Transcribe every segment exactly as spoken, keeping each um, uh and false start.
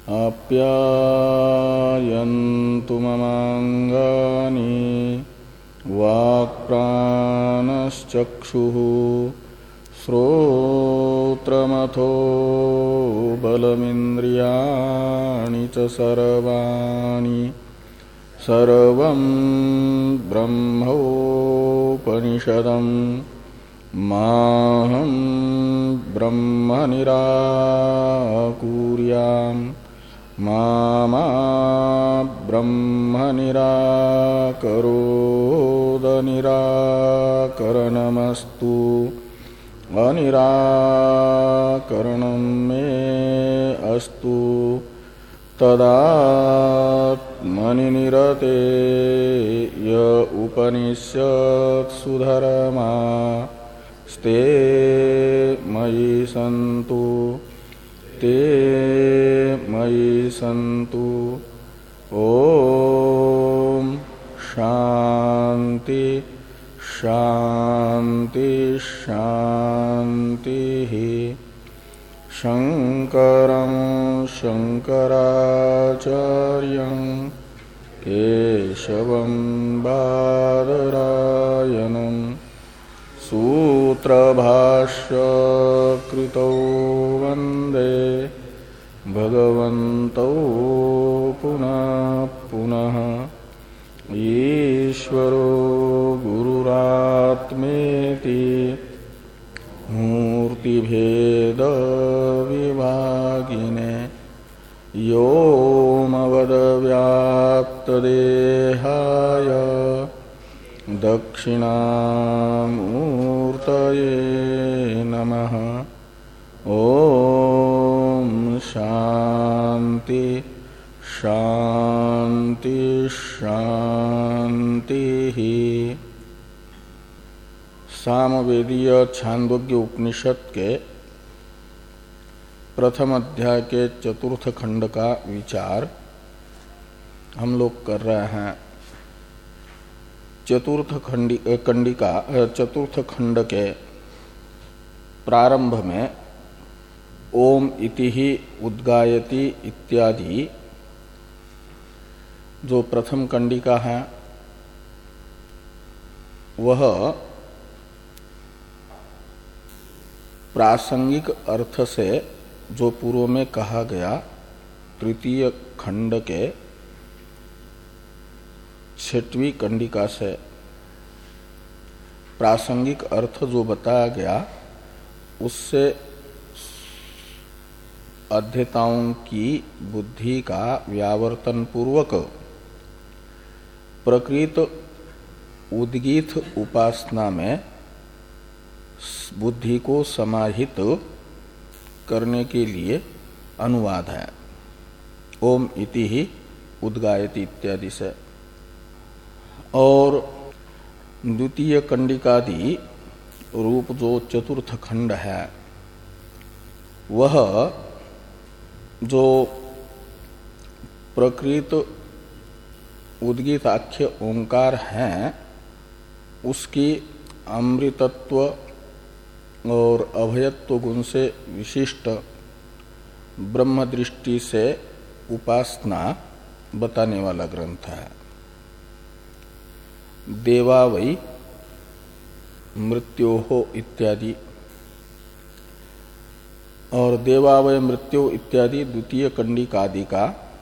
आप्यायन्तु ममाङ्गानि वाक्प्राणश्चक्षुः श्रोत्रमथो बलमिन्द्रियाणि च सर्वाणि सर्वं ब्रह्मोपनिषदम् माहं ब्रह्म निराकुर्याम् मा मा ब्रह्म निराकरोद निराकरणमस्तु अनिराकरणं मे अस्तु तदात्मनि निरते य उपनिषत्सु धर्मा स्ते मयि सन्तु ते मयि सन्तु। ओम शांति शांति शांति। शंकरं शंकराचार्यं केशवं बादरायणं सूत्रभाष्य कृतौ वन्दे भगवन्तौ पुनः पुनः। ईश्वरो गुरुरात्मेति मूर्तिभेद विभागिने व्योमवद्व्याप्तदेहाय दक्षिणामूर्तये नमः। ओम शांति शांति शांति। सामवेदीय छांदोग्य उपनिषद के प्रथम अध्याय के चतुर्थ खंड का विचार हम लोग कर रहे हैं। चतुर्थ खंडी कंडिका चतुर्थ खंड के प्रारंभ में ओम इति ही उद्गायति इत्यादि जो प्रथम कंडिका है वह प्रासंगिक अर्थ से जो पूर्व में कहा गया तृतीय खंड के छठवीं कंडिका से प्रासंगिक अर्थ जो बताया गया उससे अध्येताओं की बुद्धि का व्यावर्तन पूर्वक प्रकृत उद्गीत उपासना में बुद्धि को समाहित करने के लिए अनुवाद है। ओम इति ही उद्गायति इत्यादि से। और द्वितीय कंडिकादि रूप जो चतुर्थ खंड है वह जो प्रकृत उद्गीताख्य ओंकार हैं उसकी अमृतत्व और अभयत्व गुण से विशिष्ट ब्रह्म दृष्टि से उपासना बताने वाला ग्रंथ है। देवा वै मृत्योहो इत्यादि और देवावय मृत्यु इत्यादि द्वितीय कंडिकादि का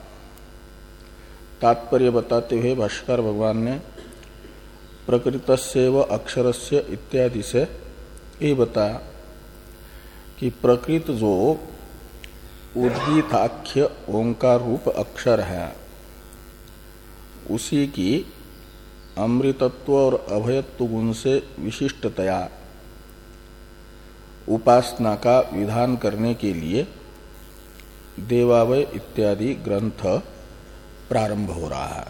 तात्पर्य बताते हुए भाष्कर भगवान ने प्रकृतस्यैव अक्षरस्य इत्यादि से ये बताया कि प्रकृत जो उद्गीताख्य ओंकार रूप अक्षर है उसी की अमृतत्व और अभयत्व गुण से विशिष्टतया उपासना का विधान करने के लिए देवावय इत्यादि ग्रंथ प्रारंभ हो रहा है।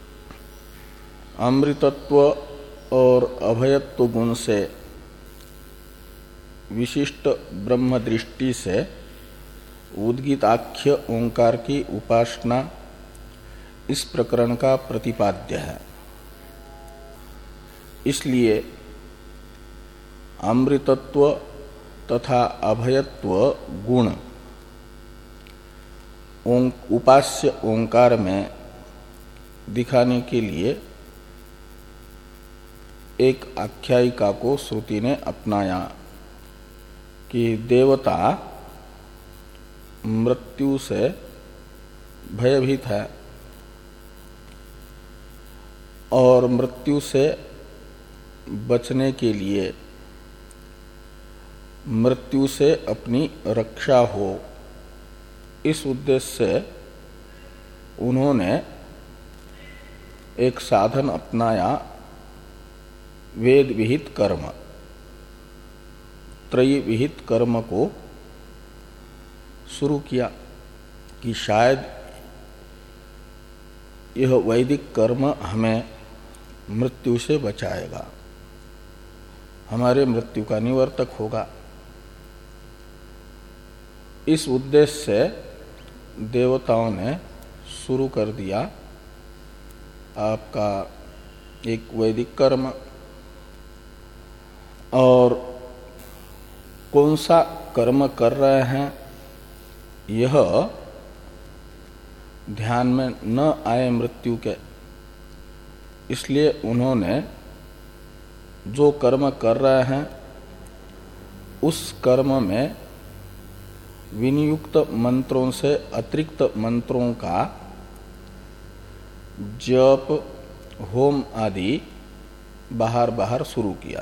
अमृतत्व और अभयत्व गुण से विशिष्ट ब्रह्म दृष्टि से उद्गीताख्य ओंकार की उपासना इस प्रकरण का प्रतिपाद्य है। इसलिए अमृतत्व तथा अभयत्व गुण उपास्य ओंकार में दिखाने के लिए एक आख्यायिका को श्रुति ने अपनाया कि देवता मृत्यु से भयभीत है और मृत्यु से बचने के लिए, मृत्यु से अपनी रक्षा हो, इस उद्देश्य से उन्होंने एक साधन अपनाया, वेद विहित कर्म, त्रयी विहित कर्म को शुरू किया कि शायद यह वैदिक कर्म हमें मृत्यु से बचाएगा, हमारे मृत्यु का निवर्तक होगा। इस उद्देश्य से देवताओं ने शुरू कर दिया आपका एक वैदिक कर्म। और कौन सा कर्म कर रहे हैं यह ध्यान में न आए मृत्यु के, इसलिए उन्होंने जो कर्म कर रहे हैं उस कर्म में विनियुक्त मंत्रों से अतिरिक्त मंत्रों का जप, होम आदि बाहर बाहर शुरू किया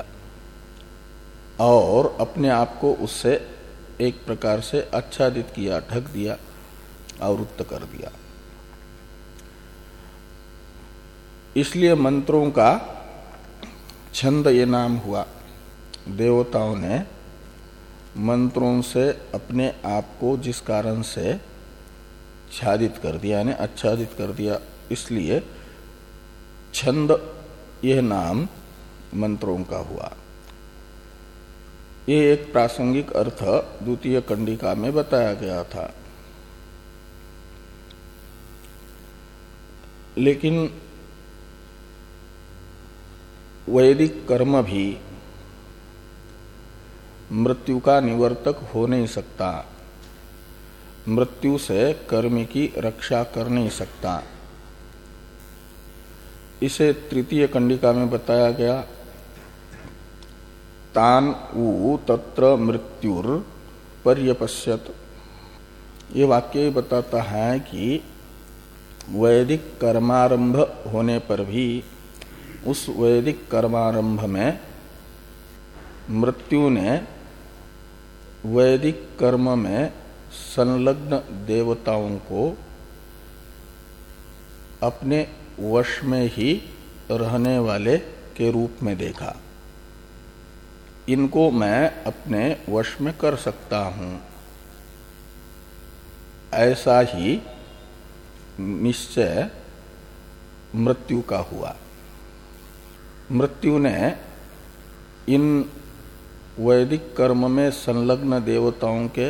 और अपने आप को उससे एक प्रकार से आच्छादित किया, ढक दिया, आवृत्त कर दिया। इसलिए मंत्रों का छंद ये नाम हुआ। देवताओं ने मंत्रों से अपने आप को जिस कारण से छादित कर दिया, यानी आच्छादित कर दिया, इसलिए छंद यह नाम मंत्रों का हुआ। ये एक प्रासंगिक अर्थ द्वितीय कंडिका में बताया गया था। लेकिन वैदिक कर्म भी मृत्यु का निवर्तक हो नहीं सकता, मृत्यु से कर्म की रक्षा कर नहीं सकता। इसे तृतीय कंडिका में बताया गया, तान उ तत्र मृत्युर पर्यपश्यत। ये वाक्य बताता है कि वैदिक कर्मारंभ होने पर भी उस वैदिक कर्मारंभ में मृत्यु ने वैदिक कर्म में संलग्न देवताओं को अपने वश में ही रहने वाले के रूप में देखा। इनको मैं अपने वश में कर सकता हूं, ऐसा ही निश्चय मृत्यु का हुआ। मृत्यु ने इन वैदिक कर्म में संलग्न देवताओं के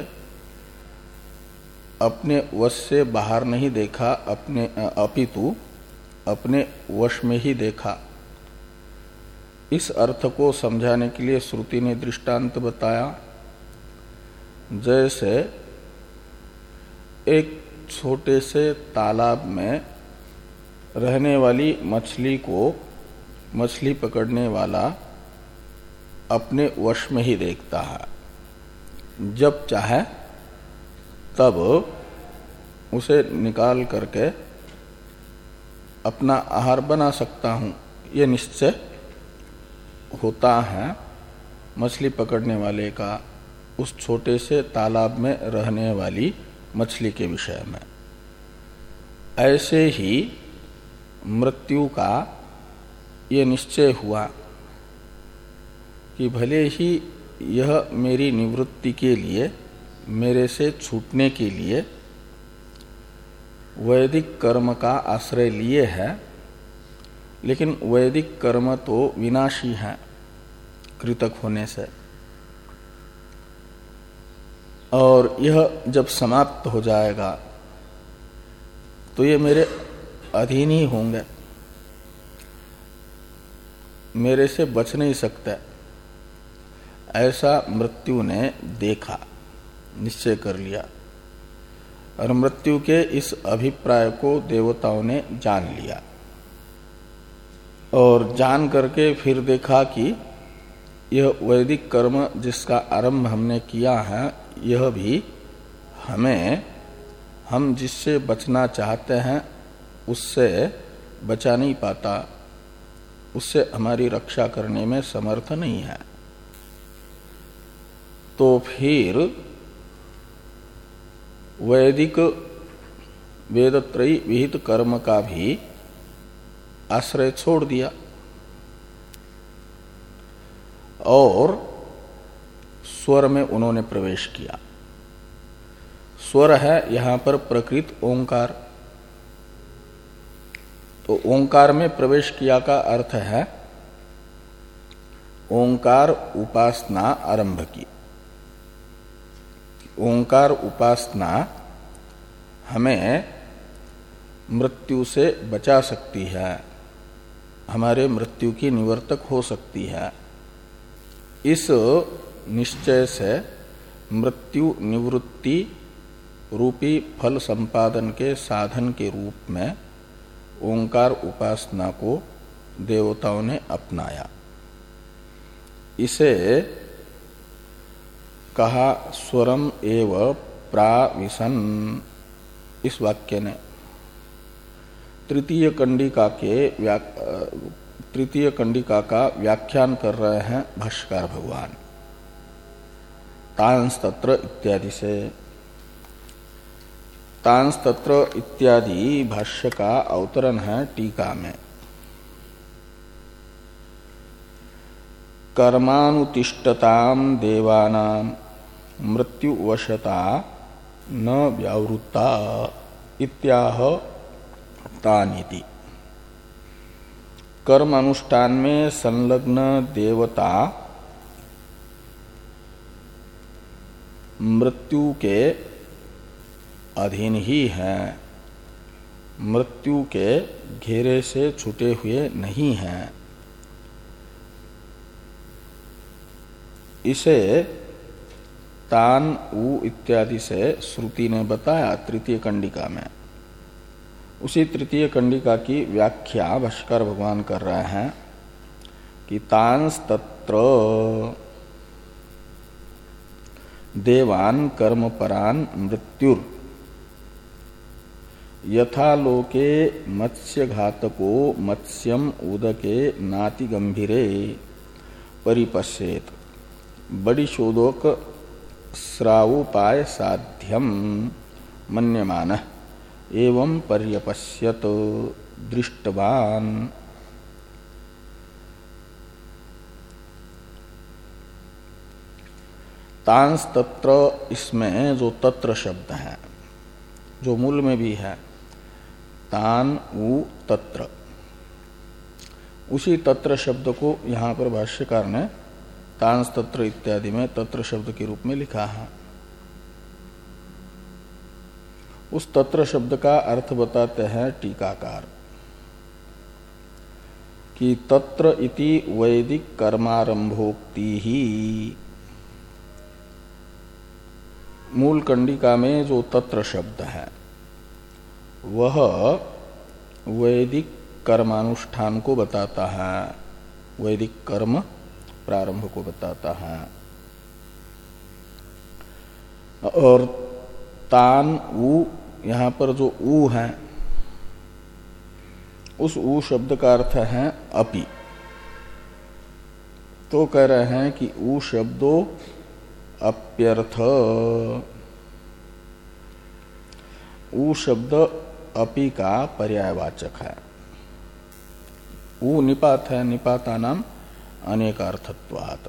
अपने वश से बाहर नहीं देखा, अपने अपितु अपने वश में ही देखा। इस अर्थ को समझाने के लिए श्रुति ने दृष्टांत बताया। जैसे एक छोटे से तालाब में रहने वाली मछली को मछली पकड़ने वाला अपने वश में ही देखता है, जब चाहे तब उसे निकाल करके अपना आहार बना सकता हूं, ये निश्चय होता है मछली पकड़ने वाले का उस छोटे से तालाब में रहने वाली मछली के विषय में। ऐसे ही मृत्यु का ये निश्चय हुआ कि भले ही यह मेरी निवृत्ति के लिए, मेरे से छूटने के लिए वैदिक कर्म का आश्रय लिए है, लेकिन वैदिक कर्म तो विनाशी है कृतक होने से, और यह जब समाप्त हो जाएगा तो ये मेरे अधीन ही होंगे, मेरे से बच नहीं सकता। ऐसा मृत्यु ने देखा, निश्चय कर लिया। और मृत्यु के इस अभिप्राय को देवताओं ने जान लिया और जान करके फिर देखा कि यह वैदिक कर्म जिसका आरंभ हमने किया है यह भी हमें हम जिससे बचना चाहते हैं उससे बचा नहीं पाता, उससे हमारी रक्षा करने में समर्थ नहीं है। तो फिर वैदिक वेदत्रयी विहित कर्म का भी आश्रय छोड़ दिया और स्वर में उन्होंने प्रवेश किया। स्वर है यहां पर प्रकृत ओंकार। तो ओंकार में प्रवेश किया का अर्थ है ओंकार उपासना आरंभ की। ओंकार उपासना हमें मृत्यु से बचा सकती है, हमारे मृत्यु की निवर्तक हो सकती है। इस निश्चय से मृत्यु निवृत्ति रूपी फल संपादन के साधन के रूप में ओंकार उपासना को देवताओं ने अपनाया। इसे कहा स्वरम एव प्राविशन इस वाक्य ने। तृतीय कंडिका के तृतीय कंडिका का व्याख्यान कर रहे हैं भाष्यकार भगवान तांस तत्र इत्यादि से। तांस तत्र इत्यादि भाष्य का अवतरण है टीका में। कर्मानुतिष्ठताम देवानाम मृत्युवशता न व्यावृत्ता इत्याह तानिति। कर्म अनुष्ठान में संलग्न देवता मृत्यु के अधीन ही हैं, मृत्यु के घेरे से छूटे हुए नहीं हैं। इसे तान उ इत्यादि से श्रुति ने बताया तृतीय कंडिका में। उसी तृतीय कंडिका की व्याख्या भाष्कर भगवान कर रहे हैं कि तांस तत्र देवान कर्मपरान मृत्युर यथा लोके मत्स्य घातको मत्स्यम उदके नाति गंभीरे परिपश्येत बड़ी शोधक श्रावोपाय साध्यम मन्यमान एवं पर्यपश्यत दृष्टवान। तांस तत्र इसमें जो तत्र शब्द है जो मूल में भी है तान उ तत्र, उसी तत्र शब्द को यहां पर भाष्यकार ने तांस तत्र इत्यादि में तत्र शब्द के रूप में लिखा है। उस तत्र शब्द का अर्थ बताते हैं टीकाकार कि तत्र इति वैदिक कर्मारंभोक्ति ही। मूल कंडिका में जो तत्र शब्द है वह वैदिक कर्मानुष्ठान को बताता है, वैदिक कर्म प्रारंभ को बताता है। और तान उ यहां पर जो उ है उस उ शब्द का अर्थ है अपि। तो कह रहे हैं कि उ शब्दो अप्यर्थ। उ शब्द अपि का पर्यायवाचक है। उ निपात है, निपाता नाम अनेकार्थत्वात्।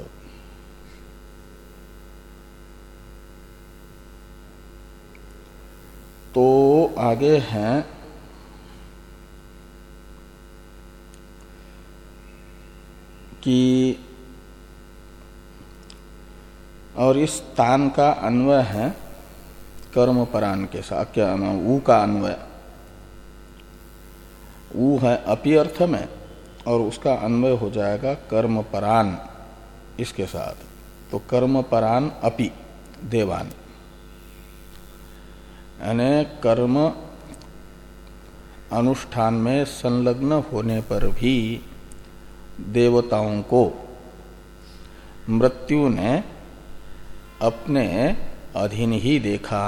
तो आगे हैं कि और इस तान का अन्वय है कर्मपरान के साथ। क्या ऊ का अन्वय ऊ है अपि अर्थ में और उसका अन्वय हो जाएगा कर्मपरान इसके साथ। तो कर्मपरान अपि देवान। यानी कर्म अनुष्ठान में संलग्न होने पर भी देवताओं को मृत्यु ने अपने अधीन ही देखा,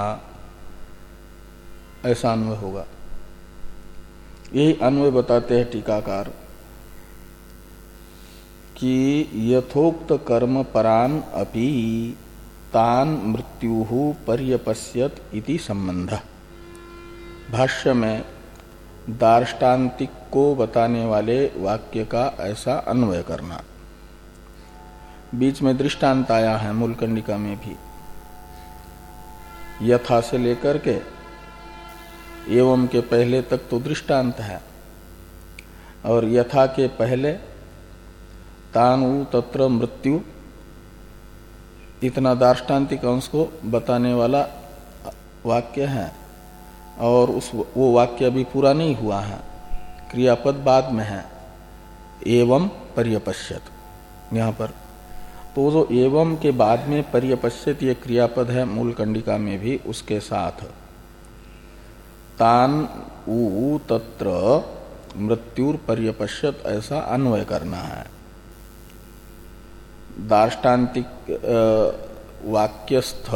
ऐसा अन्वय होगा। यही अन्वय बताते हैं टीकाकार कि यथोक्त कर्म परान अपि तान मृत्यु पर्यपश्यत इति संबंध। भाष्य में दार्ष्टान्तिक को बताने वाले वाक्य का ऐसा अन्वय करना। बीच में दृष्टांत आया है मूल कंडिका में भी, यथा से लेकर के एवं के पहले तक तो दृष्टांत है, और यथा के पहले तानु तत्र मृत्यु इतना दार्ष्टान्तिक अंश को बताने वाला वाक्य है, और उस वो वाक्य अभी पूरा नहीं हुआ है, क्रियापद बाद में है, एवं पर्यपश्यत यहाँ पर। तो जो एवं के बाद में पर्यपश्यत ये क्रियापद है मूल कंडिका में भी, उसके साथ तान उ तत्र मृत्युर पर्यपश्यत ऐसा अन्वय करना है। दार्ष्टान्तिक वाक्यस्थ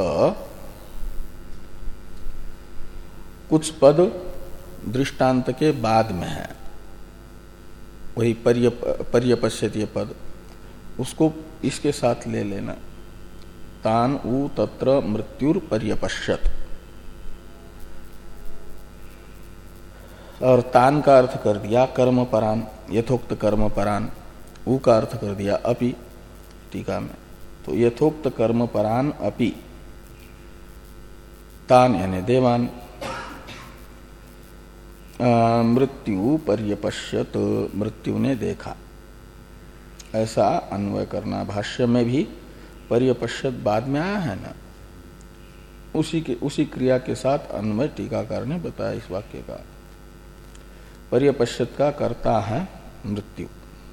कुछ पद दृष्टांत के बाद में है, वही पर्यप, पर्यपश्यत ये पद, उसको इसके साथ ले लेना। तान उ तत्र मृत्युर पर्यपश्यत, और तान का अर्थ कर दिया कर्म परान, यथोक्त कर्म परान, उ का अर्थ कर दिया अपि टीका में। तो यथोक्त कर्म परान अपि तान यानी देवान मृत्यु पर्यपश्यत, मृत्यु ने देखा, ऐसा अन्वय करना। भाष्य में भी पर्यपश्यत बाद में आया है ना, उसी के उसी क्रिया के साथ अन्वय टीकाकार ने बताया इस वाक्य का। पर्यपश्यत का कर्ता है मृत्यु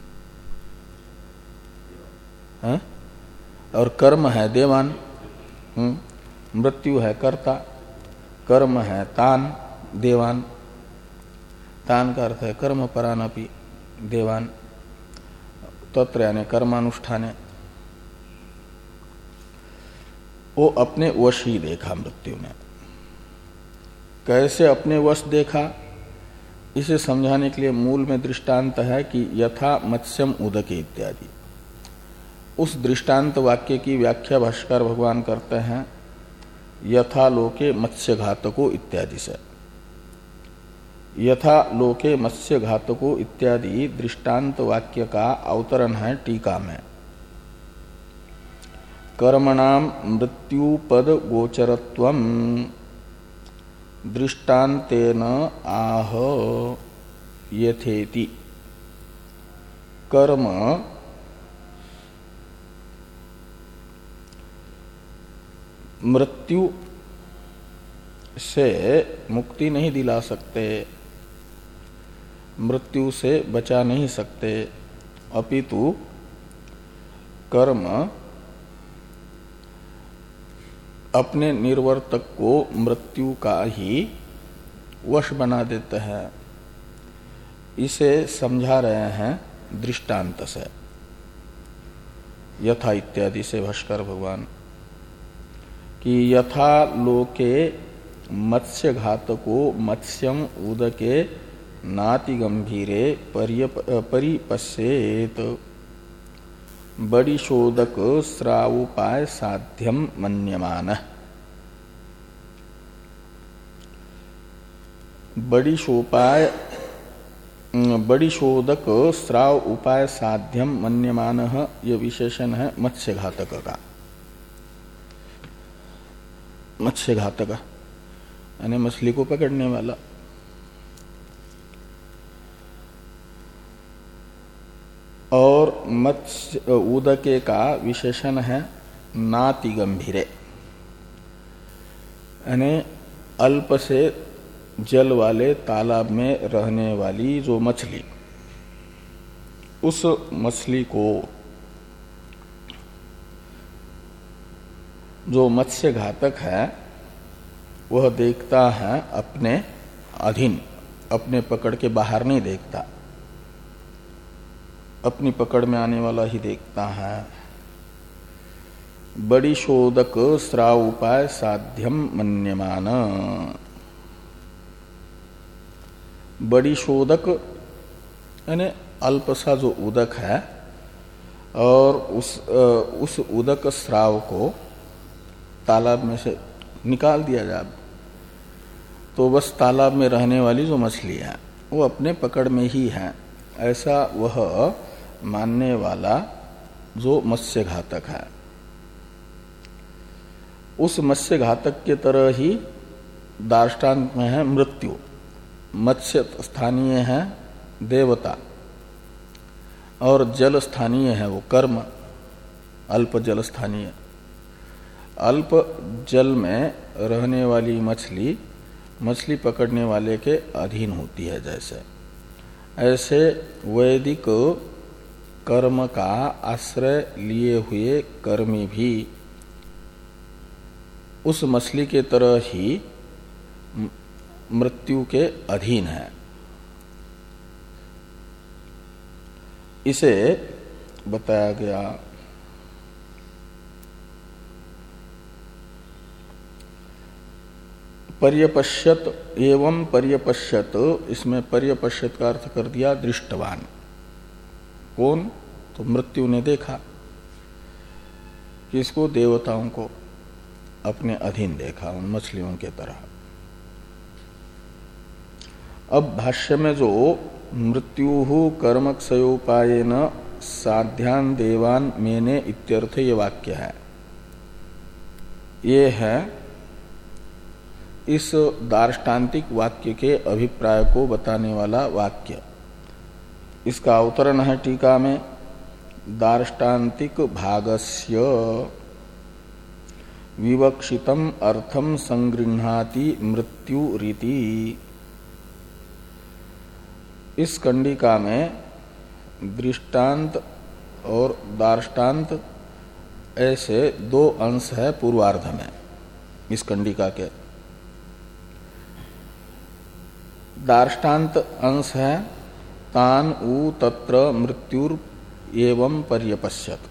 है? और कर्म है देवान, मृत्यु है कर्ता, कर्म है तान देवान, तान का अर्थ है कर्म परानपि देवान, तत्र यानी कर्मानुष्ठाने। वो अपने वश ही देखा मृत्यु ने। कैसे अपने वश देखा, इसे समझाने के लिए मूल में दृष्टांत है कि यथा मत्स्यम उदके इत्यादि। उस दृष्टांत वाक्य की व्याख्या भाष्कर भगवान करते हैं यथा लोके मत्स्य घातको इत्यादि से। यथा लोके मत्स्य घातको इत्यादि दृष्टांत वाक्य का अवतरण है टीका में। कर्मणाम मृत्यु पद गोचरत्वम दृष्टान्तेन आह यथेति। कर्म मृत्यु से मुक्ति नहीं दिला सकते, मृत्यु से बचा नहीं सकते, अपितु कर्म अपने निर्वर्तक को मृत्यु का ही वश बना देते हैं। इसे समझा रहे हैं दृष्टांत से, यथा इत्यादि से भाष्कर भगवान, कि यथा लोके मत्स्य घातको मत्स्यम उदके नाति गंभीरे परिपश्येत बड़ी शोधक स्रावोपाय साध्यम मन्यमान। बड़ी शोपाय बड़ी शोधक स्राव उपाय साध्यम मन्यमान, यह विशेषण है मत्स्य घातक का। मत्स्य घातक यानी मछली को पकड़ने वाला। और मत्स्य उदके का विशेषण है नाति गंभीरे, यानी अल्प से जल वाले तालाब में रहने वाली जो मछली, उस मछली को जो मत्स्य घातक है वह देखता है अपने अधीन, अपने पकड़ के बाहर नहीं देखता, अपनी पकड़ में आने वाला ही देखता है। बड़ी शोधक स्राव उपाय साध्यम मन्यमान। बड़ी शोधक यानी अल्प सा जो उदक है और उस उस उदक स्राव को तालाब में से निकाल दिया जाए तो बस तालाब में रहने वाली जो मछली है वो अपने पकड़ में ही है, ऐसा वह मानने वाला जो मत्स्य घातक है। उस मत्स्य घातक के तरह ही दार्ष्टान्त में है मृत्यु, मत्स्य स्थानीय है देवता और जल स्थानीय है वो कर्म, अल्प जल स्थानीय। अल्प जल में रहने वाली मछली मछली पकड़ने वाले के अधीन होती है। जैसे ऐसे वैदिक कर्म का आश्रय लिए हुए कर्मी भी उस मछली के तरह ही मृत्यु के अधीन है। इसे बताया गया। पर्यपश्यत एवं पर्यपश्यत, इसमें पर्यपश्यत का अर्थ कर दिया दृष्टवान। कौन? तो मृत्यु ने देखा। किसको? देवताओं को अपने अधीन देखा, उन मछलियों के तरह। अब भाष्य में जो मृत्यु कर्मक्षयोपायेन साध्यान देवान मेने इत्यर्थ ये वाक्य है, ये है इस दार्ष्टान्तिक वाक्य के अभिप्राय को बताने वाला वाक्य। इसका अवतरण है टीका में, दार्ष्टान्तिक भागस्य विवक्षितम अर्थम संगृह्णाति मृत्यु रीति। इस कंडिका में दृष्टांत और दार्ष्टान्त ऐसे दो अंश है पूर्वार्ध में। इस कंडिका के दार्ष्टान्त अंश है तान उ तत्र मृत्युर एवं पर्यपश्यत,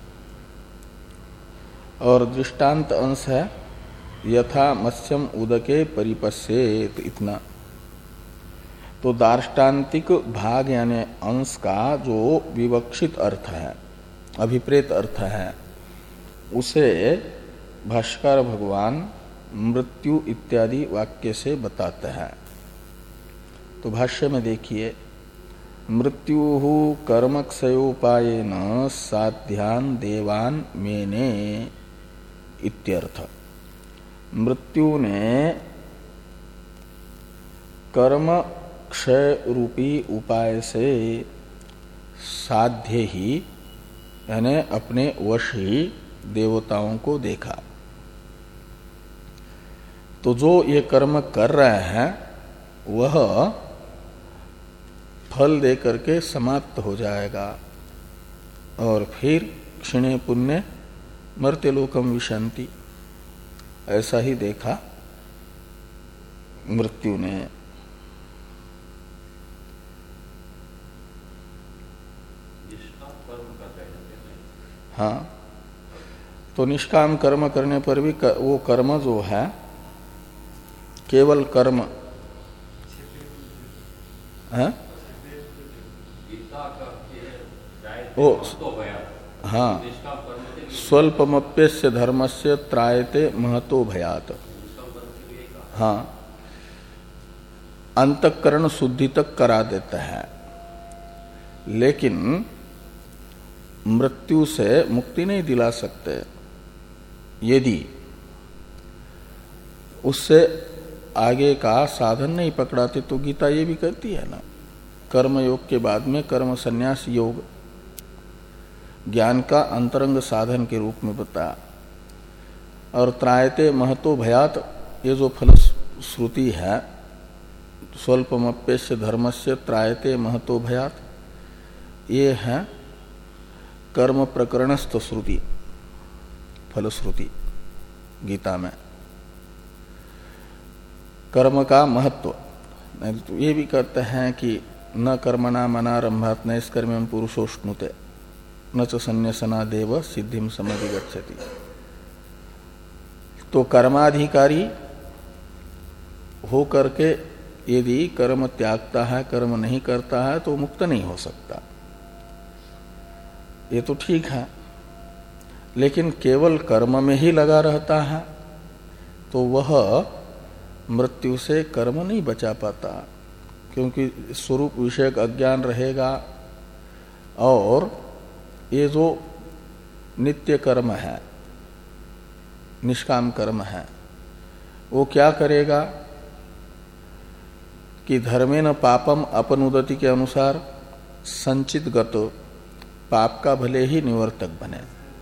और दृष्टांत अंश है यथा मत्स्यम उदके परिपश्येत, इतना। तो दार्ष्टान्तिक भाग यानी अंश का जो विवक्षित अर्थ है, अभिप्रेत अर्थ है, उसे भाष्कर भगवान मृत्यु इत्यादि वाक्य से बताते हैं। तो भाष्य में देखिए, मृत्यु कर्मक्षयोपायेन साध्यान देवान मेने इत्यर्थ। मृत्यु ने कर्म क्षय रूपी उपाय से साध्य ही यानी अपने वश ही देवताओं को देखा। तो जो ये कर्म कर रहे हैं वह फल दे करके समाप्त हो जाएगा और फिर क्षीणे पुण्य मर्त्य लोकम विशंति, ऐसा ही देखा मृत्यु ने। हाँ, तो निष्काम कर्म करने पर भी कर, वो कर्म जो है केवल कर्म है ओ, हाँ, स्वल्पमप्यस्य धर्मस्य त्रायते महतो भयात। हाँ, अंतःकरण शुद्धि तक करा देता है, लेकिन मृत्यु से मुक्ति नहीं दिला सकते। यदि उससे आगे का साधन नहीं पकड़ाते तो गीता ये भी कहती है ना, कर्म योग के बाद में कर्म संन्यास योग ज्ञान का अंतरंग साधन के रूप में बताया। और त्रायते महतो भयात, ये जो फलश्रुति है, स्वल्पमप्यस्य धर्मस्य त्रायते महतो भयात, ये है कर्म प्रकरणस्थ श्रुति, फलश्रुति गीता में। कर्म का महत्व। नहीं तो ये भी कहते हैं कि न कर्मणा मनारंभात नैष्कर्म्यम पुरुषोष्णुते न च संन्यासना देव सिद्धिम समधिगच्छति। तो कर्माधिकारी हो करके यदि कर्म त्यागता है, कर्म नहीं करता है, तो मुक्त नहीं हो सकता। ये तो ठीक है, लेकिन केवल कर्म में ही लगा रहता है तो वह मृत्यु से कर्म नहीं बचा पाता, क्योंकि स्वरूप विषयक अज्ञान रहेगा। और ये जो नित्य कर्म है, निष्काम कर्म है, वो क्या करेगा कि धर्मेन पापम अपनुदति के अनुसार संचित गत पाप का भले ही निवर्तक बने।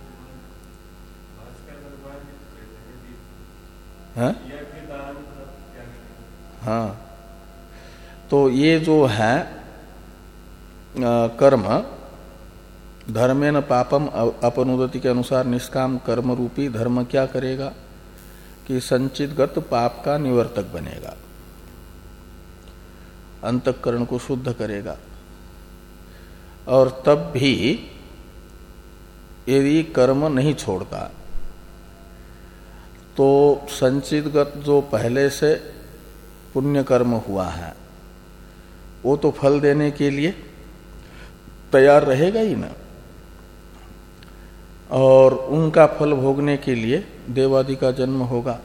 हाँ? हाँ, तो ये जो है आ, कर्म धर्मेन पापम अपनुदति के अनुसार निष्काम कर्म रूपी धर्म क्या करेगा कि संचितगत पाप का निवर्तक बनेगा, अंतःकरण को शुद्ध करेगा। और तब भी यदि कर्म नहीं छोड़ता तो संचितगत जो पहले से पुण्य कर्म हुआ है वो तो फल देने के लिए तैयार रहेगा ही ना, और उनका फल भोगने के लिए देवादि का जन्म होगा।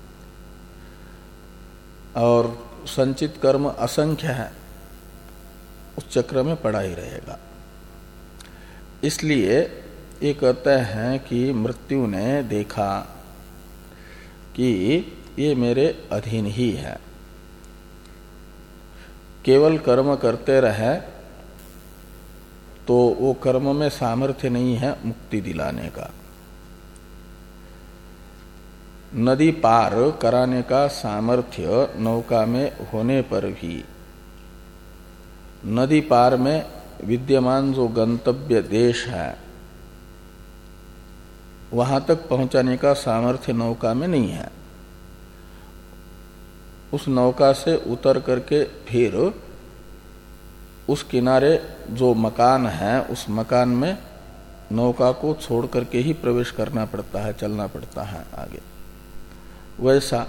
और संचित कर्म असंख्य है, उस चक्र में पड़ा ही रहेगा। इसलिए ये कहते हैं कि मृत्यु ने देखा कि ये मेरे अधीन ही है, केवल कर्म करते रहे तो वो कर्म में सामर्थ्य नहीं है मुक्ति दिलाने का। नदी पार कराने का सामर्थ्य नौका में होने पर भी नदी पार में विद्यमान जो गंतव्य देश है वहां तक पहुंचाने का सामर्थ्य नौका में नहीं है। उस नौका से उतर करके फिर उस किनारे जो मकान है उस मकान में नौका को छोड़ करके ही प्रवेश करना पड़ता है, चलना पड़ता है आगे। वैसा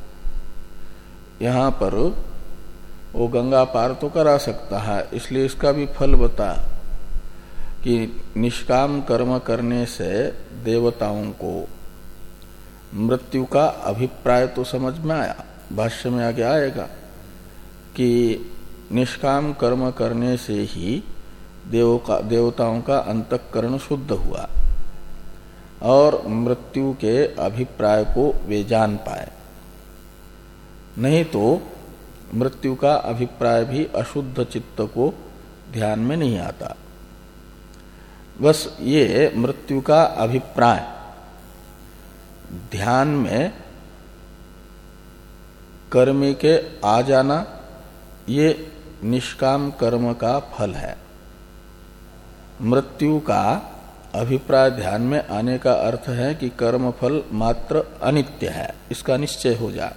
यहां पर वो गंगा पार तो करा सकता है, इसलिए इसका भी फल बता कि निष्काम कर्म करने से देवताओं को मृत्यु का अभिप्राय तो समझ में आया। भाष्य में आगे आएगा कि निष्काम कर्म करने से ही देव का देवताओं का अंतःकरण शुद्ध हुआ और मृत्यु के अभिप्राय को वे जान पाए। नहीं तो मृत्यु का अभिप्राय भी अशुद्ध चित्त को ध्यान में नहीं आता। बस ये मृत्यु का अभिप्राय ध्यान में कर्मी के आ जाना, ये निष्काम कर्म का फल है। मृत्यु का अभिप्राय ध्यान में आने का अर्थ है कि कर्म फल मात्र अनित्य है, इसका निश्चय हो जाए।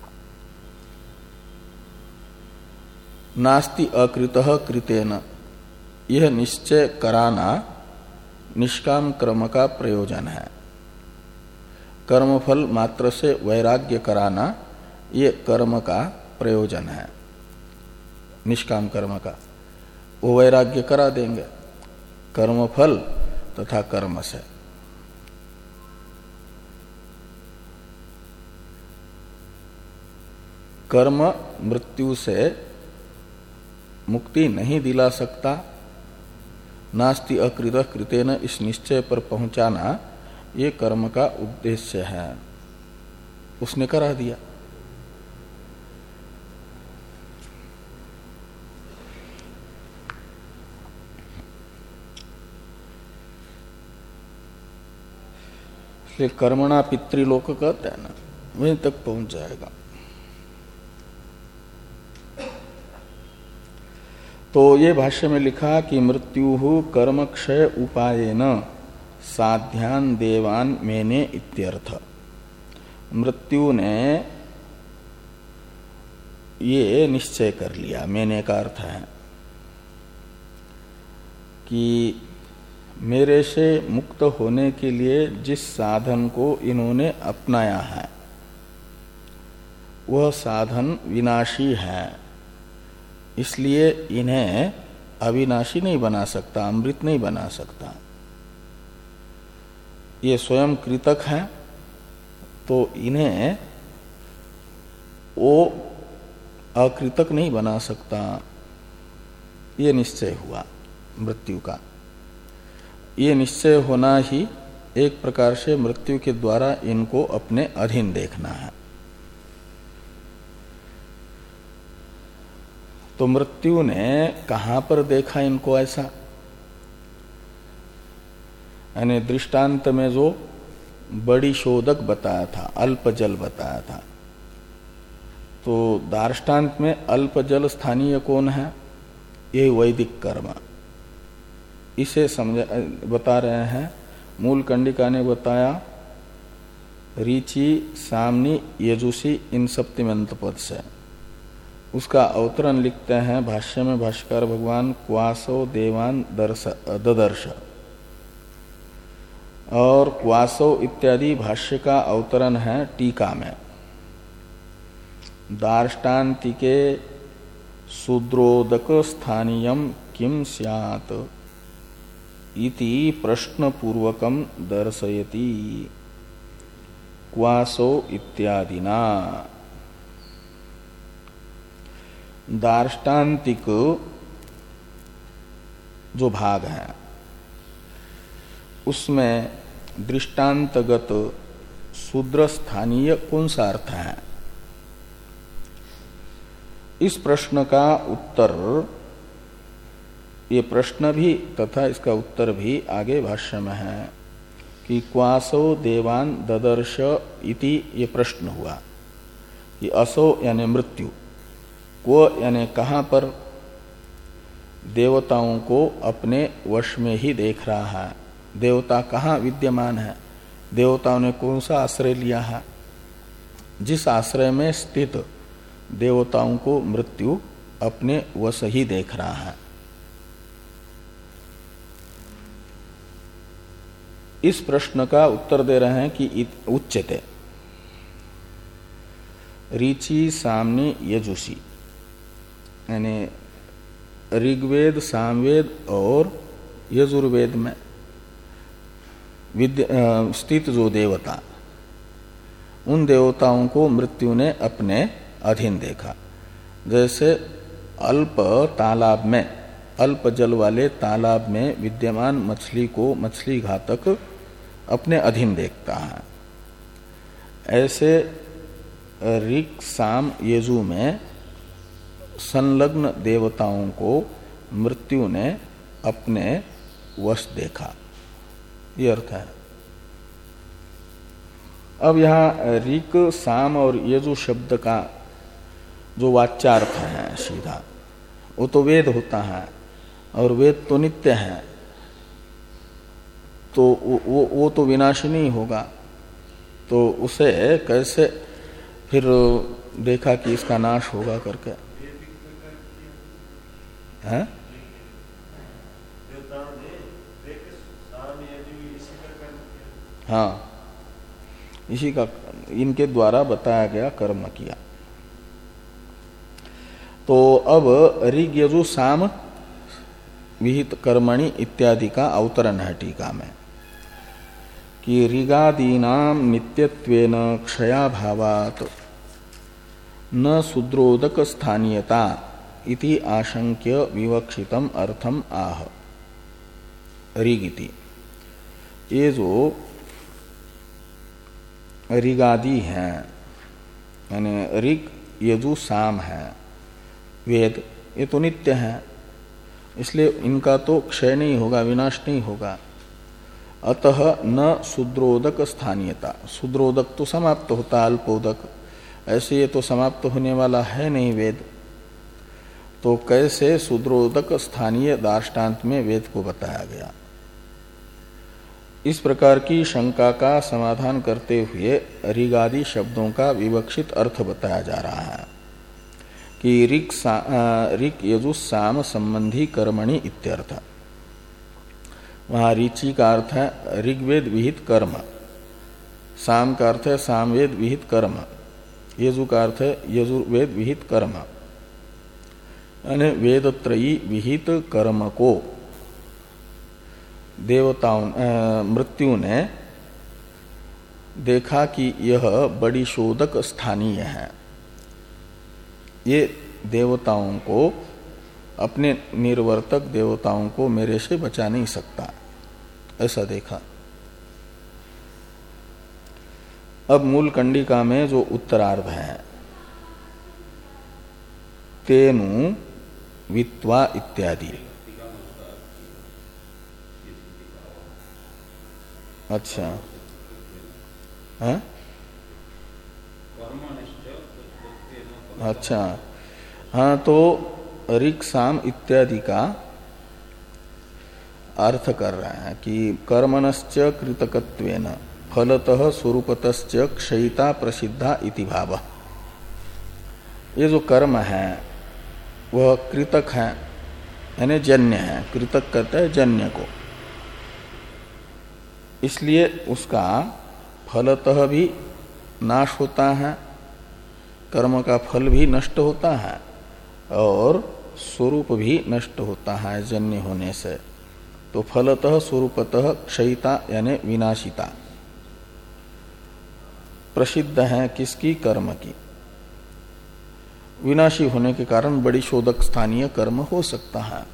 नास्ति अकृतः कृतेन, यह निश्चय कराना निष्काम कर्म का प्रयोजन है। कर्मफल मात्र से वैराग्य कराना ये कर्म का प्रयोजन है, निष्काम कर्म का। वो वैराग्य करा देंगे कर्मफल तथा कर्म से। कर्म मृत्यु से मुक्ति नहीं दिला सकता। नास्ति अकृतः कृतेन, इस निश्चय पर पहुंचाना ये कर्म का उद्देश्य है। उसने करा दिया। इसलिए कर्मणा पितृलोक कहते हैं ना, वहीं तक पहुंच जाएगा। तो ये भाष्य में लिखा कि मृत्यु कर्म क्षय उपायेन साध्यान देवान मेने इत्यर्थ। मृत्यु ने ये निश्चय कर लिया। मैंने का अर्थ है कि मेरे से मुक्त होने के लिए जिस साधन को इन्होंने अपनाया है वह साधन विनाशी है, इसलिए इन्हें अविनाशी नहीं बना सकता, अमृत नहीं बना सकता। ये स्वयं कृतक है तो इन्हें वो अकृतक नहीं बना सकता। ये निश्चय हुआ मृत्यु का। ये निश्चय होना ही एक प्रकार से मृत्यु के द्वारा इनको अपने अधीन देखना है। तो मृत्यु ने कहां पर देखा इनको ऐसा? यानी दृष्टांत में जो बड़ी शोधक बताया था, अल्प जल बताया था, तो दार्ष्टान्त में अल्प जल स्थानीय कौन है? ये वैदिक कर्म। इसे समझ बता रहे हैं। मूल कंडिका ने बताया रीचि, सामनी, यजुषी इन सप्तिमंत पद से। उसका अवतरण लिखते हैं भाष्य में भाष्यकार भगवान, क्वासो देवान दर्श ददर्श। और क्वासो इत्यादि भाष्य का अवतरण है टीका में। दार्ष्टान्तिके शूद्रोदक स्थानीयम किम स्यात् इति प्रश्न पूर्वकम दर्शयति क्वासो इत्यादिना। दार्ष्टान्तिक जो भाग है उसमें दृष्टांतगत शूद्र स्थानीय कौन सा अर्थ है? इस प्रश्न का उत्तर, ये प्रश्न भी तथा इसका उत्तर भी आगे भाष्य में है कि क्वासो देवान ददर्श इति ये प्रश्न हुआ कि असो यानी मृत्यु, को यानी कहां पर देवताओं को अपने वश में ही देख रहा है। देवता कहाँ विद्यमान है? देवताओं ने कौन सा आश्रय लिया है? जिस आश्रय में स्थित देवताओं को मृत्यु अपने वश ही देख रहा है। इस प्रश्न का उत्तर दे रहे हैं कि उच्यते ऋचि, सामनी, यजुषी, यानी ऋग्वेद, सामवेद और यजुर्वेद में विद्या स्थित जो देवता, उन देवताओं को मृत्यु ने अपने अधीन देखा। जैसे अल्प तालाब में, अल्प जल वाले तालाब में विद्यमान मछली को मछली घातक अपने अधीन देखता है, ऐसे ऋक्, साम, यजु में संलग्न देवताओं को मृत्यु ने अपने वश देखा। ये अर्थ है। अब यहाँ ऋक्, साम और यजु शब्द का जो वाच्यार्थ है सीधा, वो तो वेद होता है और वेद तो नित्य है, तो वो, वो, वो तो विनाशी नहीं होगा। तो उसे कैसे फिर देखा कि इसका नाश होगा करके? है? हाँ, इसी का इनके द्वारा बताया गया कर्म किया। तो अब ऋग, यजु, साम विहित कर्मणि इत्यादि का अवतरण है टीका में कि ऋगादीनां नित्यत्वेन क्षयाभावात् न शूद्रोदक स्थानीयता इति आशंक्य विवक्षितम अर्थम आह। ऋगिति, ये जो ऋगादि हैं, यानी ऋग, यजु, साम है वेद, ये तो नित्य है, इसलिए इनका तो क्षय नहीं होगा, विनाश नहीं होगा। अतः न शूद्रोदक स्थानीयता, शूद्रोदक तो समाप्त होता, अल्पोदक, ऐसे ये तो समाप्त होने वाला है नहीं वेद। तो कैसे शूद्रोदक स्थानीय दार्ष्टान्त में वेद को बताया गया? इस प्रकार की शंका का समाधान करते हुए ऋगादि शब्दों का विवक्षित अर्थ बताया जा रहा है कि ऋक् ऋक् यजुस् साम संबंधी कर्मणि इत्यर्थ। वहां ऋचि का अर्थ है ऋग्वेद विहित कर्म, साम का अर्थ है सामवेद विहित कर्म, यजु का अर्थ है यजुर्वेद विहित कर्म। यानी वेदत्रयी विहित कर्म को देवताओं मृत्यु ने देखा कि यह बड़ी शोधक स्थानीय है, ये देवताओं को, अपने निर्वर्तक देवताओं को मेरे से बचा नहीं सकता, ऐसा देखा। अब मूल कंडिका में जो उत्तरार्ध है, तेनु वित्वा इत्यादि। अच्छा है? अच्छा हाँ, तो ऋक् साम इत्यादि का अर्थ कर रहे हैं कि कर्मणश्च कृतकत्वेन फलतः स्वरूपतश्च क्षयिता प्रसिद्धा इति भाव। ये जो कर्म है वह कृतक है, यानी जन्य है। कृतक कहते हैं जन्य को, इसलिए उसका फलतः भी नाश होता है, कर्म का फल भी नष्ट होता है और स्वरूप भी नष्ट होता है जन्य होने से। तो फलतः स्वरूपतः क्षयिता यानी विनाशिता प्रसिद्ध है किसकी? कर्म की। विनाशी होने के कारण बड़ी शोधक स्थानीय कर्म हो सकता है।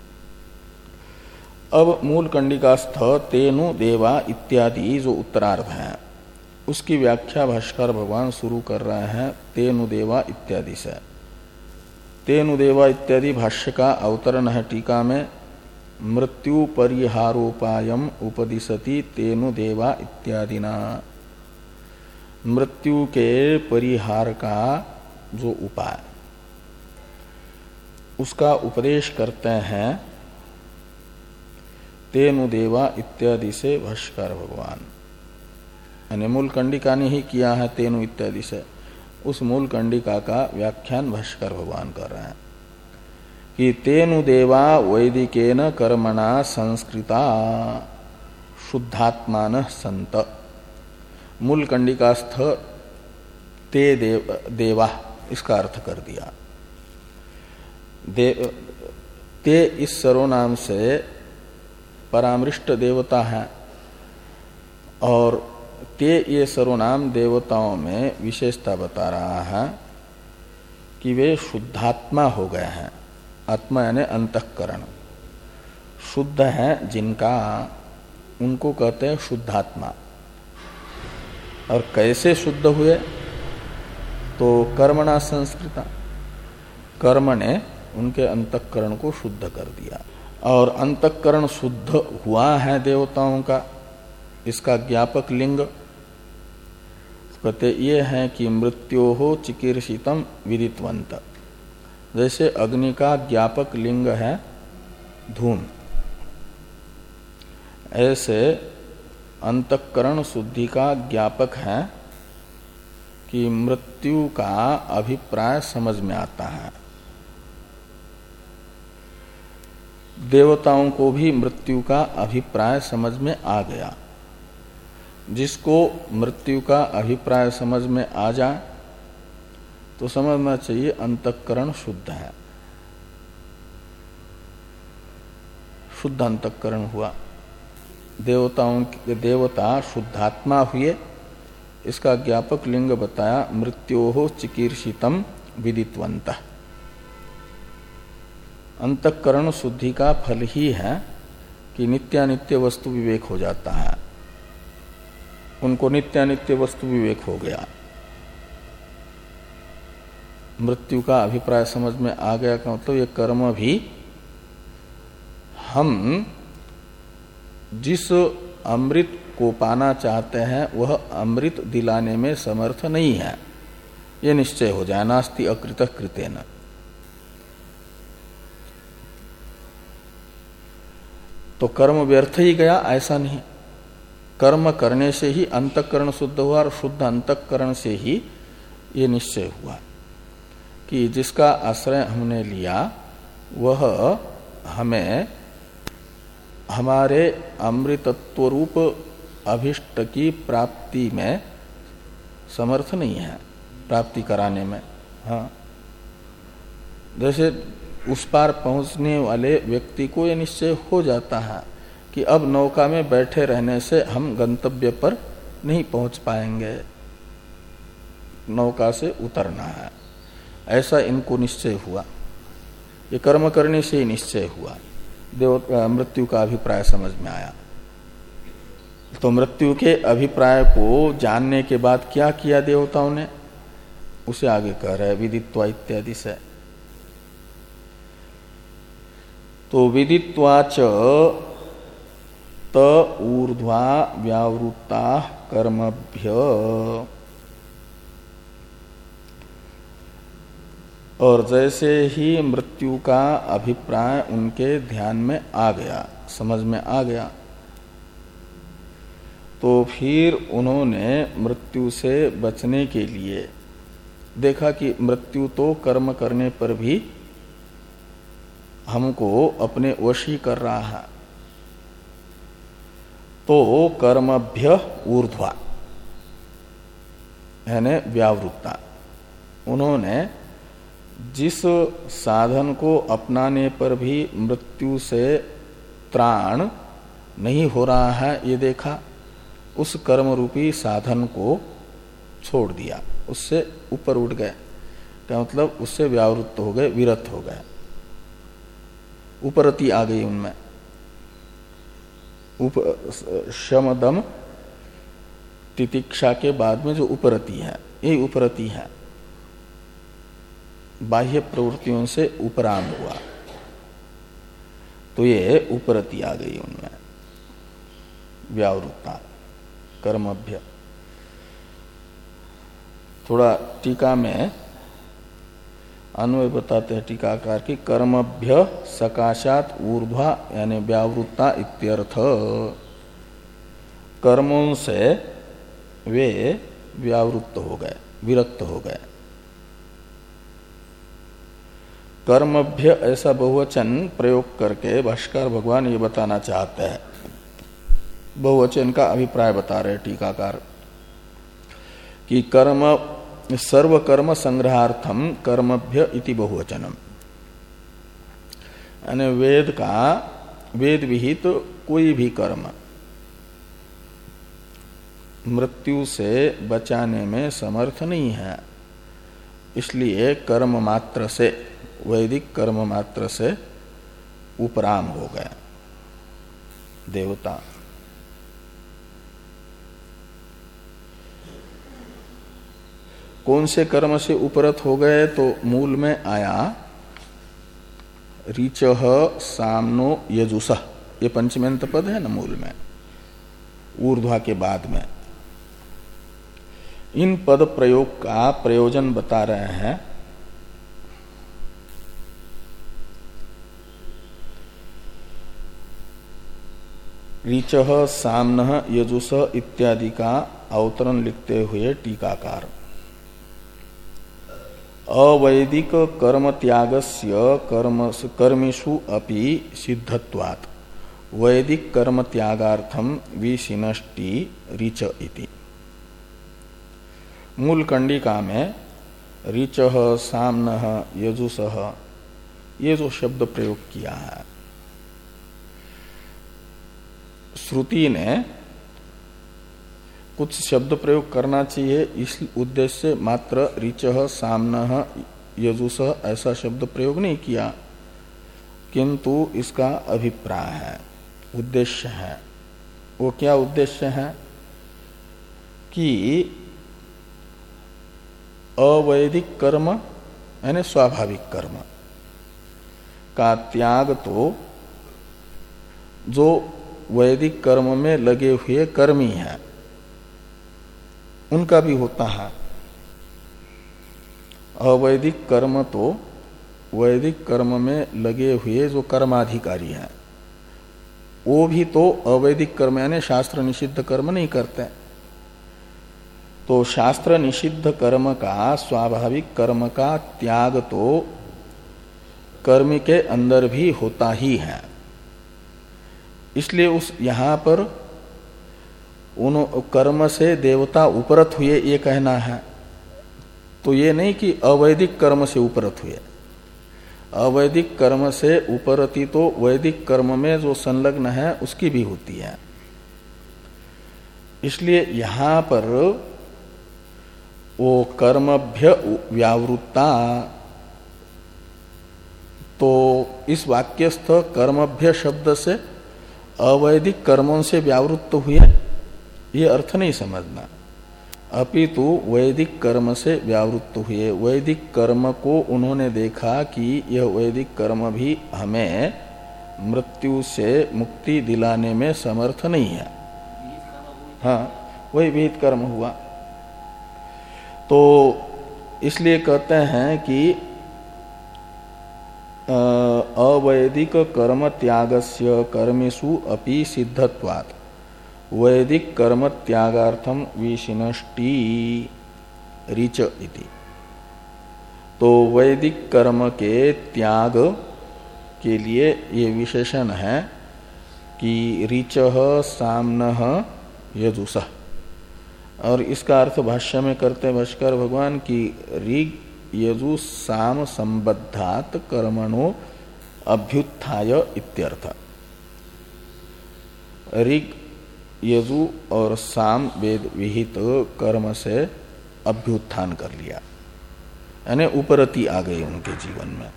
अब मूल कंडिकास्थ तेनु देवा इत्यादि जो उत्तरार्ध है उसकी व्याख्या भाष्कर भगवान शुरू कर रहे हैं तेनु देवा इत्यादि से। तेनु देवा इत्यादि भाष्य का अवतरण है टीका में, मृत्यु परिहारोपायम उपदिशति तेनु देवा इत्यादिना। मृत्यु के परिहार का जो उपाय उसका उपदेश करते हैं तेनु देवा इत्यादि से भाष्कर भगवान। यानी मूल कंडिका ने ही किया है तेनु इत्यादि से, उस मूल कंडिका का व्याख्यान भाष्कर भगवान कर रहे हैं कि तेनु देवा वैदिकेन कर्मणा संस्कृता शुद्धात्मान संत। मूल कंडिकास्थ ते देव, देवा इसका अर्थ कर दिया। दे, ते इस सर्वनाम से परामृष्ट देवता है और ते ये सर्वनाम देवताओं में विशेषता बता रहा है कि वे शुद्धात्मा हो गए हैं। आत्मा यानी अंतःकरण शुद्ध है जिनका, उनको कहते हैं शुद्धात्मा। और कैसे शुद्ध हुए? तो कर्मणा संस्कृता, कर्म ने उनके अंतःकरण को शुद्ध कर दिया। और अंतःकरण शुद्ध हुआ है देवताओं का, इसका ज्ञापक लिंग कहते ये है कि मृत्यो हो चिकीर्षितम विदितवंत। जैसे अग्नि का ज्ञापक लिंग है धूम, ऐसे अंतःकरण शुद्धि का ज्ञापक है कि मृत्यु का अभिप्राय समझ में आता है। देवताओं को भी मृत्यु का अभिप्राय समझ में आ गया। जिसको मृत्यु का अभिप्राय समझ में आ जाए तो समझना चाहिए अंतःकरण शुद्ध है, शुद्ध अंतःकरण हुआ। देवताओं के देवता शुद्धात्मा हुए, इसका ज्ञापक लिंग बताया मृत्योः चिकीर्षितम विदितवन्तः। अंतःकरण शुद्धि का फल ही है कि नित्यानित्य वस्तु विवेक हो जाता है। उनको नित्यानित्य वस्तु विवेक हो गया, मृत्यु का अभिप्राय समझ में आ गया का मतलब ये कर्म भी हम जिस अमृत को पाना चाहते हैं वह अमृत दिलाने में समर्थ नहीं है, ये निश्चय हो जाए। नास्ति अकृतः कृतेन। तो कर्म व्यर्थ ही गया ऐसा नहीं, कर्म करने से ही अंतःकरण शुद्ध हुआ और शुद्ध अंतःकरण से ही ये निश्चय हुआ कि जिसका आश्रय हमने लिया वह हमें हमारे अमृतत्व रूप अभिष्ट की प्राप्ति में समर्थ नहीं है, प्राप्ति कराने में। हाँ, जैसे उस पार पहुंचने वाले व्यक्ति को यह निश्चय हो जाता है कि अब नौका में बैठे रहने से हम गंतव्य पर नहीं पहुंच पाएंगे, नौका से उतरना है, ऐसा इनको निश्चय हुआ। ये कर्म करने से ही निश्चय हुआ, देव मृत्यु का अभिप्राय समझ में आया। तो मृत्यु के अभिप्राय को जानने के बाद क्या किया देवताओं ने, उसे आगे कह रहे विदित्वा इत्यादि से। तो विदित्वाच त ऊर्ध्वा व्यावृत्ता कर्मभ्य, और जैसे ही मृत्यु का अभिप्राय उनके ध्यान में आ गया, समझ में आ गया, तो फिर उन्होंने मृत्यु से बचने के लिए देखा कि मृत्यु तो कर्म करने पर भी हमको अपने वशी कर रहा है, तो कर्मभ्य ऊर्ध्वा यानी व्यावृत्ता, उन्होंने जिस साधन को अपनाने पर भी मृत्यु से त्राण नहीं हो रहा है ये देखा, उस कर्म रूपी साधन को छोड़ दिया, उससे ऊपर उठ गए। क्या मतलब, उससे व्यावृत्त हो गए, विरत हो गए, उपरति आ गई उनमें। उप शम दम तितिक्षा के बाद में जो उपरति है, यही उपरति है, बाह्य प्रवृत्तियों से उपराम हुआ, तो ये उपरति आ गई उनमें, व्यावृत्ता कर्मभ्य। थोड़ा टीका में अन्वय बताते हैं टीकाकार की, कर्मभ्य सकाशात ऊर्ध्वा यानी व्यावृत्ता इत्यर्थ, कर्मों से वे व्यावृत्त हो गए, विरक्त हो गए। कर्मभ्य ऐसा बहुवचन प्रयोग करके भाष्कर भगवान ये बताना चाहते हैं, बहुवचन का अभिप्राय बता रहे टीकाकार कि कर्म सर्व कर्म संग्रहार्थम कर्मभ्य इति बहुवचनम, यानी वेद का वेद विहित तो कोई भी कर्म मृत्यु से बचाने में समर्थ नहीं है, इसलिए कर्म मात्र से, वैदिक कर्म मात्र से उपराम हो गए देवता। कौन से कर्म से उपरत हो गए, तो मूल में आया ऋचः सामनो यजुषः, ये पंचमेंत पद है ना मूल में, ऊर्ध्वा के बाद में। इन पद प्रयोग का प्रयोजन बता रहे हैं। ऋचः सामनः यजुष इत्यादि का अवतरण लिखते हुए टीकाकार, अवैदिक कर्म त्यागस्य कर्म कर्मिषु अपि सिद्धत्वात् वैदिक कर्म त्यागार्थम विशिनष्टि ऋच इति। मूल कंडिका में ऋचः सामनः यजुषः ये जो शब्द प्रयोग किया है, श्रुति ने कुछ शब्द प्रयोग करना चाहिए, इस उद्देश्य से मात्र ऋचः सामनः यजुषः ऐसा शब्द प्रयोग नहीं किया, किंतु इसका अभिप्राय है, उद्देश्य है। वो क्या उद्देश्य है कि अवैदिक कर्म यानी स्वाभाविक कर्म का त्याग तो जो वैदिक कर्म में लगे हुए कर्मी हैं उनका भी होता है। अवैदिक कर्म तो वैदिक कर्म में लगे हुए जो कर्माधिकारी हैं वो भी तो अवैदिक कर्म यानी शास्त्र निषिद्ध कर्म नहीं करते, तो शास्त्र निषिद्ध कर्म का, स्वाभाविक कर्म का त्याग तो कर्म के अंदर भी होता ही है। इसलिए उस यहां पर उन कर्म से देवता उपरत हुए ये कहना है, तो ये नहीं कि अवैदिक कर्म से उपरत हुए। अवैदिक कर्म से उपरति तो वैदिक कर्म में जो संलग्न है उसकी भी होती है। इसलिए यहां पर वो कर्मभ्य व्यावृत्ता, तो इस वाक्यस्थ कर्मभ्य शब्द से अवैदिक कर्मों से व्यावृत्त हुए ये अर्थ नहीं समझना, अपितु वैदिक कर्म से व्यावृत्त हुए। वैदिक कर्म को उन्होंने देखा कि यह वैदिक कर्म भी हमें मृत्यु से मुक्ति दिलाने में समर्थ नहीं है। हाँ, वही विहित कर्म हुआ। तो इसलिए कहते हैं कि अवैदिक कर्म त्यागस्य कर्मेषु अपि सिद्धत्वात् वैदिक कर्म त्यागार्थम विशिनष्टि ऋच इति। तो वैदिक कर्म के त्याग के लिए ये विशेषण है कि ऋचः साम्नः यजुषः। और इसका अर्थ भाष्य में करते भाष्कर भगवान की ऋग यजु साम संबद्धात कर्मणो अभ्युत्थाय इत्यर्थ। ऋग यजु और साम वेद विहित कर्म से अभ्युत्थान कर लिया, यानी उपरति आ गई उनके जीवन में।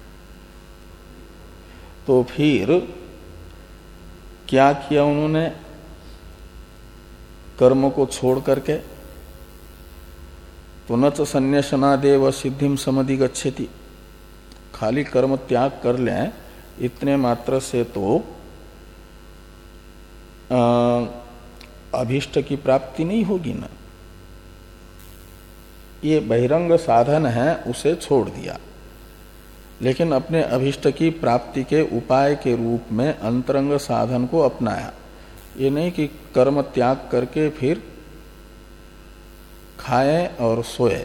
तो फिर क्या किया उन्होंने कर्म को छोड़ करके? तो न च संन्यासनादेव सिद्धिम समधिगच्छति, खाली कर्म त्याग कर लें इतने मात्र से तो अभीष्ट की प्राप्ति नहीं होगी ना। ये बहिरंग साधन है उसे छोड़ दिया, लेकिन अपने अभीष्ट की प्राप्ति के उपाय के रूप में अंतरंग साधन को अपनाया। ये नहीं कि कर्म त्याग करके फिर खाए और सोए,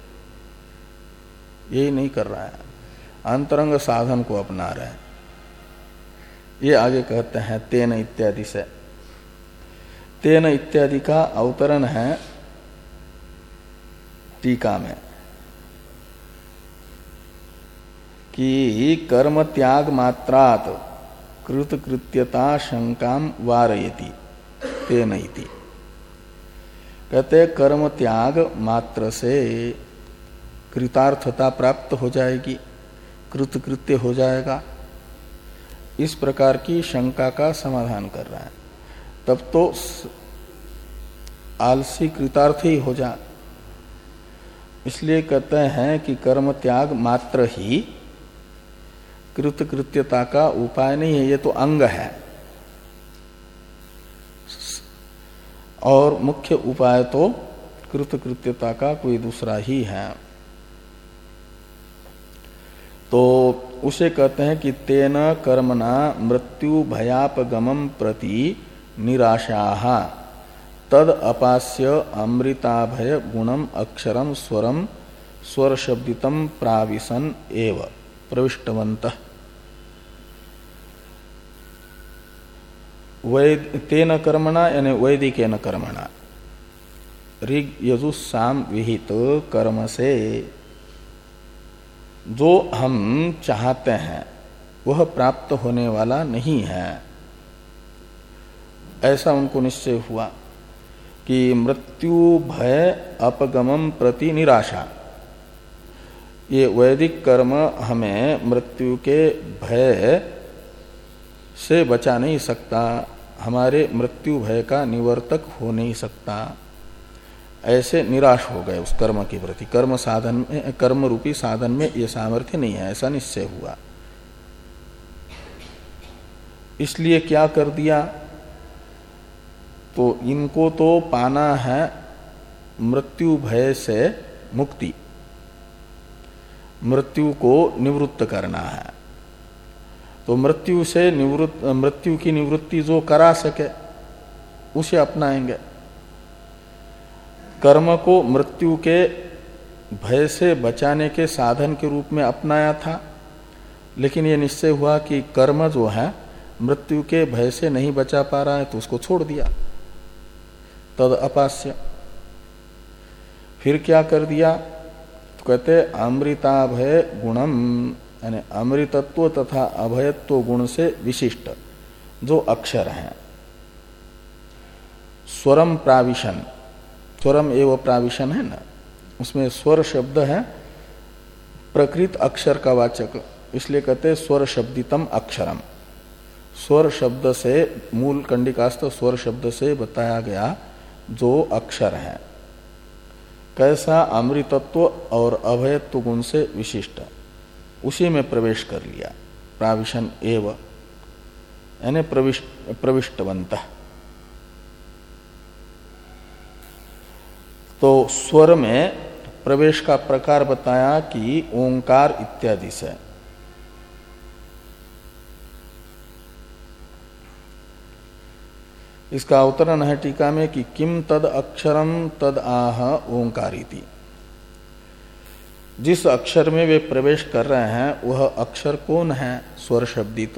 यही नहीं कर रहा है, अंतरंग साधन को अपना रहे हैं। ये आगे कहते हैं तेन इत्यादि से। तेन इत्यादि का अवतरण है टीका में कि कर्म त्याग मात्रात कृतकृत्यता शंकाम वारयति तेन इति। कहते कर्म त्याग मात्र से कृतार्थता प्राप्त हो जाएगी, कृतकृत्य हो जाएगा, इस प्रकार की शंका का समाधान कर रहा है। तब तो आलसी कृतार्थ ही हो जा। इसलिए कहते हैं कि कर्म त्याग मात्र ही कृतकृत्यता का उपाय नहीं है, ये तो अंग है, और मुख्य उपाय तो कृतकृत्यता का कोई दूसरा ही है। तो उसे कहते हैं कि तेन कर्मणा मृत्यु भयापगमं प्रति निराशाः तद अपास्य अमृताभय गुणम अक्षरम स्वरम स्वर शब्दितम प्राविशन एव प्रविष्टवन्तः। वैद तेन कर्मणा यानी वैदिकेन कर्मणा, ऋग यजु साम विहित कर्म से जो हम चाहते हैं वह प्राप्त होने वाला नहीं है, ऐसा उनको निश्चय हुआ कि मृत्यु भय अपगमम प्रति निराशा। ये वैदिक कर्म हमें मृत्यु के भय से बचा नहीं सकता, हमारे मृत्यु भय का निवर्तक हो नहीं सकता, ऐसे निराश हो गए उस कर्म के प्रति। कर्म साधन में, कर्म रूपी साधन में ये सामर्थ्य नहीं है, ऐसा निश्चय हुआ। इसलिए क्या कर दिया, तो इनको तो पाना है मृत्यु भय से मुक्ति, मृत्यु को निवृत्त करना है। तो मृत्यु से निवृत्त, मृत्यु की निवृत्ति जो करा सके उसे अपनाएंगे। कर्म को मृत्यु के भय से बचाने के साधन के रूप में अपनाया था, लेकिन ये निश्चय हुआ कि कर्म जो है मृत्यु के भय से नहीं बचा पा रहा है, तो उसको छोड़ दिया, तद अपास्य। फिर क्या कर दिया? तो कहते अमृताभय गुणम, यानी अमृतत्व तथा अभयत्व गुण से विशिष्ट जो अक्षर हैं, स्वरम प्राविशन, स्वरम एवं प्राविशन है ना, उसमें स्वर शब्द है प्रकृत अक्षर का वाचक, इसलिए कहते स्वर शब्दितम अक्षरम। स्वर शब्द से, मूल कंडिकास्थ स्वर शब्द से बताया गया जो अक्षर है, कैसा अमृतत्व और अभयत्व गुण से विशिष्ट, उसी में प्रवेश कर लिया। प्राविशन एव यानी प्रविष्ट प्रविष्टवंत। तो स्वर में प्रवेश का प्रकार बताया कि ओंकार इत्यादि से। इसका अवतरण है टीका में कि किम तद अक्षरम तद आह ओंकारिति। जिस अक्षर में वे प्रवेश कर रहे हैं वह अक्षर कौन है? स्वर शब्दित।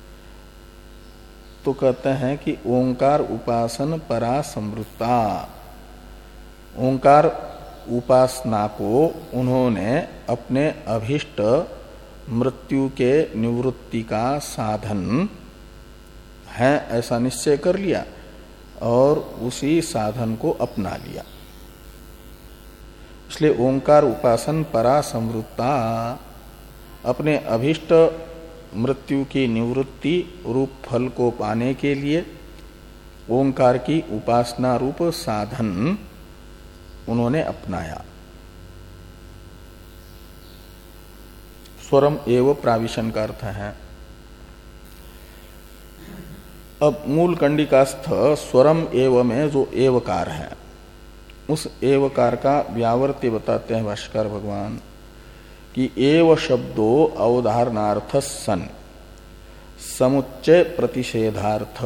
तो कहते हैं कि ओंकार उपासन परा समृता। ओंकार उपासना को उन्होंने अपने अभिष्ट मृत्यु के निवृत्ति का साधन है ऐसा निश्चय कर लिया और उसी साधन को अपना लिया। इसलिए ओंकार उपासन परा समृता, अपने अभिष्ट मृत्यु की निवृत्ति रूप फल को पाने के लिए ओंकार की उपासना रूप साधन उन्होंने अपनाया। स्वरम एव प्राविशन का अर्थ है। अब मूल कंडिकास्थ स्वरम एव में जो एवकार है, उस एवकार का व्यावर्त्य बताते हैं भाष्कर भगवान कि एव शब्दो अवधारणार्थ सन समुच्चय प्रतिषेधार्थ।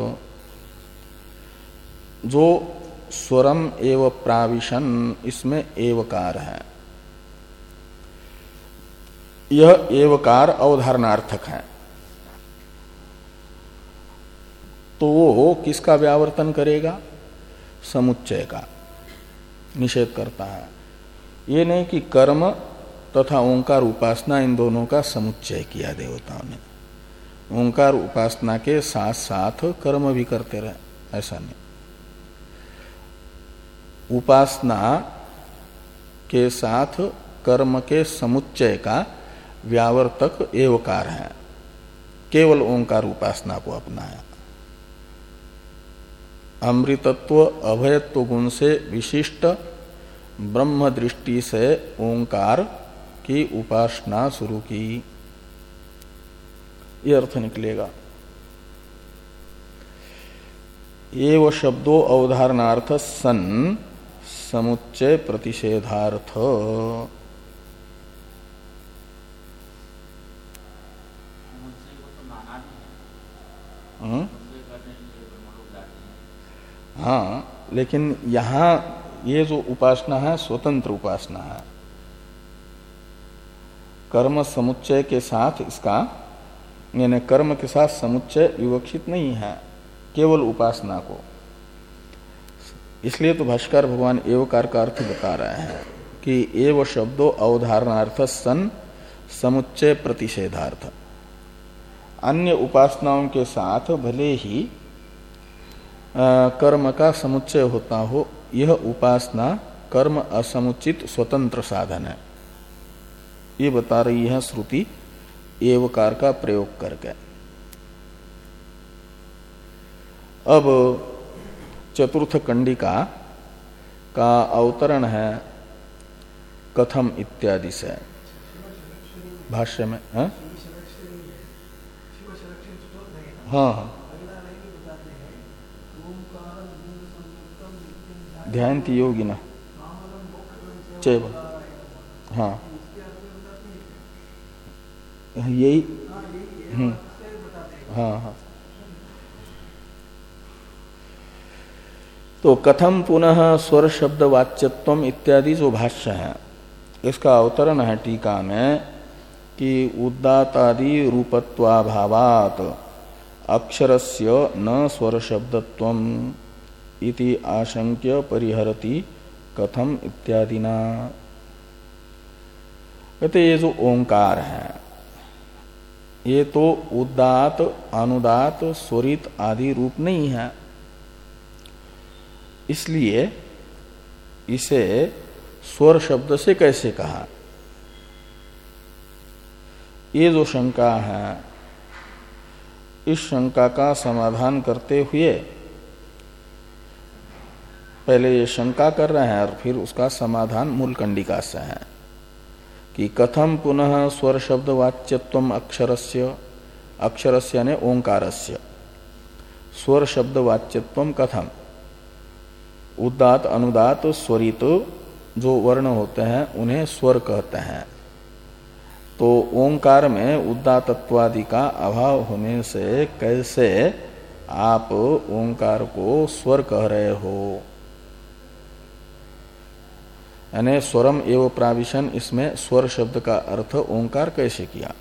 जो स्वरम एव प्राविशन, इसमें एवकार है, यह एवकार अवधारणार्थक है। तो वो किसका व्यावर्तन करेगा? समुच्चय का निषेध करता है। ये नहीं कि कर्म तथा ओंकार उपासना इन दोनों का समुच्चय किया देवताओं ने। ओंकार उपासना के साथ साथ कर्म भी करते रहे, ऐसा नहीं। उपासना के साथ कर्म के समुच्चय का व्यावर्तक एवकार है। केवल ओंकार उपासना को अपनाया। अमृतत्व अभयत्व गुण से विशिष्ट ब्रह्म दृष्टि से ओंकार की उपासना शुरू की, ये अर्थ निकलेगा। एव शब्दो अवधारणार्थ सन समुच्चय प्रतिषेधार्थ। हाँ, लेकिन यहां ये जो उपासना है स्वतंत्र उपासना है। कर्म समुच्चय के साथ इसका, यानी कर्म के साथ समुच्चय विवक्षित नहीं है, केवल उपासना को। इसलिए तो भाष्कर भगवान एवकार का अर्थ बता रहे हैं कि एव शब्दो अवधारणार्थ सन समुच्चय प्रतिषेधार्थ। अन्य उपासनाओं के साथ भले ही आ, कर्म का समुच्चय होता हो, यह उपासना कर्म असमुचित स्वतंत्र साधन है, ये बता रही है श्रुति एवकार का प्रयोग करके। अब चतुर्थ कंडिका का अवतरण है कथम इत्यादि से भाष्य में। हाँ हाँ, ध्यानति योगिना चैव। हाँ, यही। हम्म, हाँ हाँ। तो कथम पुनः स्वर शब्द वाच्यत्वम इत्यादि जो भाष्य है इसका अवतरण है टीका में कि उदात्तादि रूपत्वाभावात् अक्षरस्य न स्वर शब्दत्वम इति आशंक्य परिहरति कथम इत्यादिना। कहते ये जो ओंकार है ये तो उदात अनुदात स्वरित आदि रूप नहीं है, इसलिए इसे स्वर शब्द से कैसे कहा। ये जो शंका है इस शंका का समाधान करते हुए पहले ये शंका कर रहे हैं और फिर उसका समाधान मूल कंडिका से है कि कथम पुनः स्वर शब्द वाच्यत्वम अक्षरस्य, अक्षरस्य यानी ओंकारस्य, स्वर शब्द वाच्यत्वम कथम, उदात अनुदात स्वरित जो वर्ण होते हैं उन्हें स्वर कहते हैं। तो ओंकार में उदातत्वादि का अभाव होने से कैसे आप ओंकार को स्वर कह रहे हो, यानी स्वरम एवं प्राविशन, इसमें स्वर शब्द का अर्थ ओंकार कैसे किया।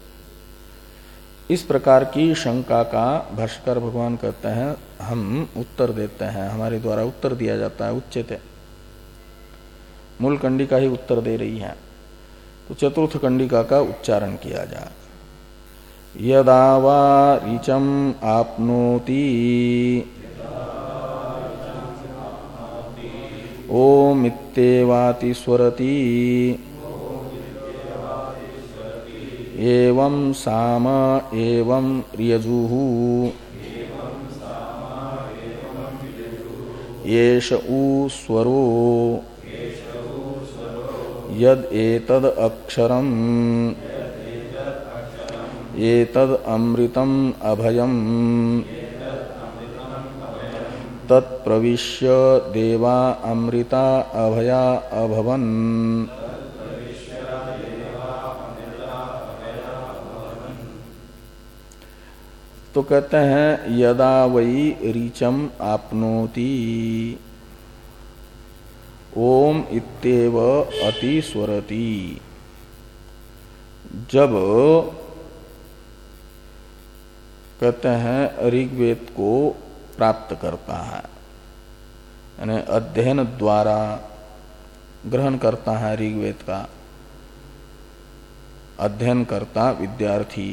इस प्रकार की शंका का भाष्यकार भगवान कहते हैं हम उत्तर देते हैं, हमारे द्वारा उत्तर दिया जाता है। उच्चते मूल कंडिका ही उत्तर दे रही है, तो चतुर्थ कंडिका का उच्चारण किया जाए। यदा वा ऋचम आपनोति ओम इत्येवाति स्वरति एवं साम एवं र्यजुः येष उ स्वरो यद एतद अक्षरम एतद अमृतम अभयम तत्प्रविश्य देवा अमृता अभया अभवन। तो कहते हैं यदा वै ऋचम आपनोति ओम इत्येव अति स्वरति, जब कहते हैं ऋग्वेद को प्राप्त करता है, यानी अध्ययन द्वारा ग्रहण करता है ऋग्वेद का, अध्ययन करता विद्यार्थी।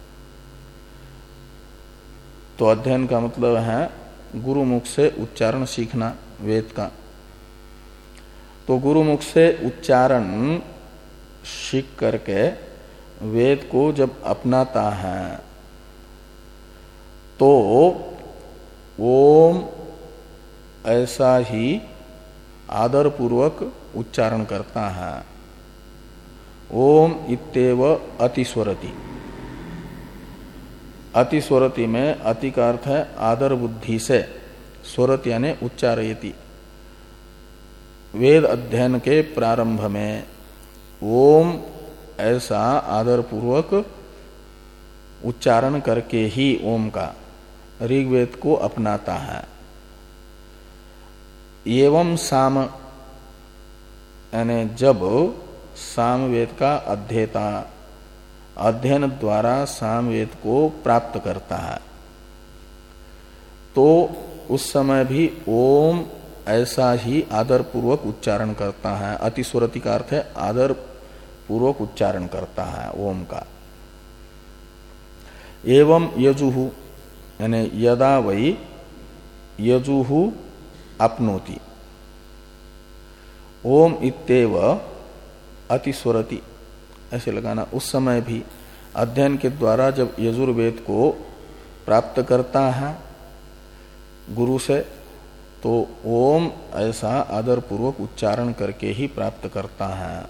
तो अध्ययन का मतलब है गुरुमुख से उच्चारण सीखना वेद का। तो गुरुमुख से उच्चारण सीख करके वेद को जब अपनाता है तो ओम ऐसा ही आदर पूर्वक उच्चारण करता है। ओम इत्येव अतिस्वरति, अतिस्वरति में अति का अर्थ है आदर बुद्धि से, स्वरत यानी उच्चारयति। वेद अध्ययन के प्रारंभ में ओम ऐसा आदर पूर्वक उच्चारण करके ही ओम का ऋग्वेद को अपनाता है। एवं साम यानी जब सामवेद का अध्येता अध्ययन द्वारा सामवेद को प्राप्त करता है तो उस समय भी ओम ऐसा ही आदर पूर्वक उच्चारण करता है। अतिस्वरति का अर्थ है आदर पूर्वक उच्चारण करता है ओम का। एवं यजुहु यानी यदा वै यजुहु आपनोति, ओम इत्येव अतिस्वरति ऐसे लगाना। उस समय भी अध्ययन के द्वारा जब यजुर्वेद को प्राप्त करता है गुरु से तो ओम ऐसा आदर पूर्वक उच्चारण करके ही प्राप्त करता है।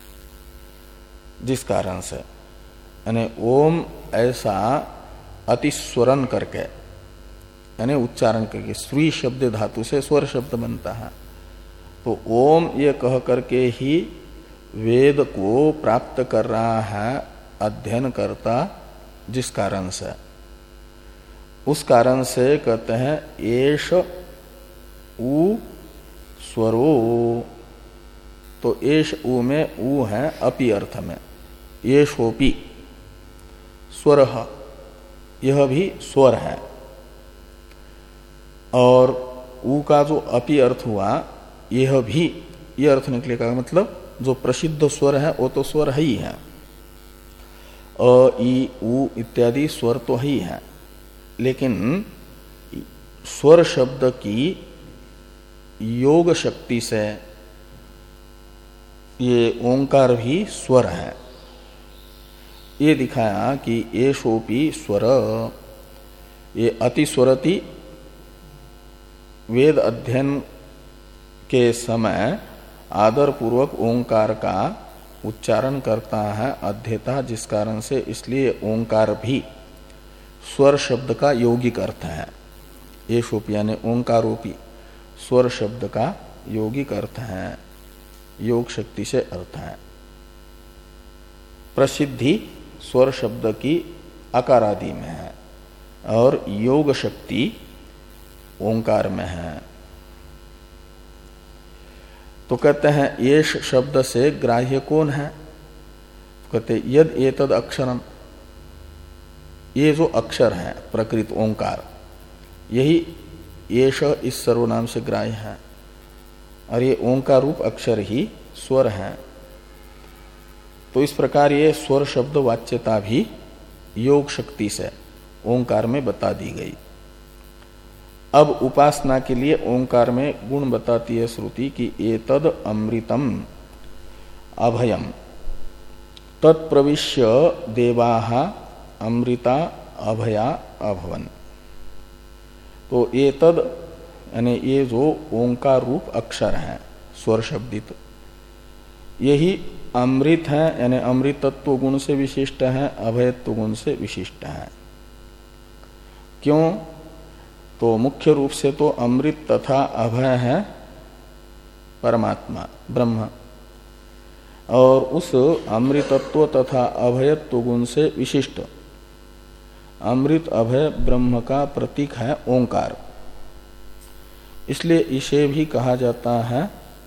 जिस कारण से यानी ओम ऐसा अतिस्वरण करके यानी उच्चारण करके, श्री शब्द धातु से स्वर शब्द बनता है, तो ओम ये कह करके ही वेद को प्राप्त कर रहा है अध्ययन करता, जिस कारण से उस कारण से कहते हैं एष ऊ स्वरो, तो एश ऊ में ऊ है अपि अर्थ में, येषोपि स्वरः, यह भी स्वर है। और ऊ का जो अपि अर्थ हुआ यह भी, यह अर्थ निकलेगा, मतलब जो प्रसिद्ध स्वर है वो तो स्वर ही है, अ ई उ इत्यादि स्वर तो ही है, लेकिन स्वर शब्द की योग शक्ति से ये ओंकार भी स्वर है। ये दिखाया कि येषोपि स्वर, ये अतिस्वरति वेद अध्ययन के समय आदर पूर्वक ओंकार का उच्चारण करता है अध्येता, जिस कारण से इसलिए ओंकार भी स्वर शब्द का यौगिक अर्थ है। येषोपि यानी ओंकारोपि स्वर शब्द का यौगिक अर्थ है, योग शक्ति से अर्थ है। प्रसिद्धि स्वर शब्द की अकारादि में है और योग शक्ति ओंकार में है। तो कहते हैं येष शब्द से ग्राह्य कौन है? कहते यद एतद अक्षरम, ये जो अक्षर है प्रकृत ओंकार, यही येष इस सर्वनाम से ग्राह्य है और ये ओंकार रूप अक्षर ही स्वर है। तो इस प्रकार ये स्वर शब्द वाच्यता भी योग शक्ति से ओंकार में बता दी गई। अब उपासना के लिए ओंकार में गुण बताती है श्रुति कि एतद अमृतम अभयम तत्प्रविश्य देवाः अमृता अभया अभवन। तो एतद यानी ये जो ओंकार रूप अक्षर है स्वर शब्दित, यही अमृत है, यानी अमृतत्व गुण से विशिष्ट है, अभयत्व गुण से विशिष्ट है। क्यों? तो मुख्य रूप से तो अमृत तथा अभय है परमात्मा ब्रह्म, और उस अमृतत्व तथा अभयत्व गुण से विशिष्ट अमृत अभय ब्रह्म का प्रतीक है ओंकार। इसलिए इसे भी कहा जाता है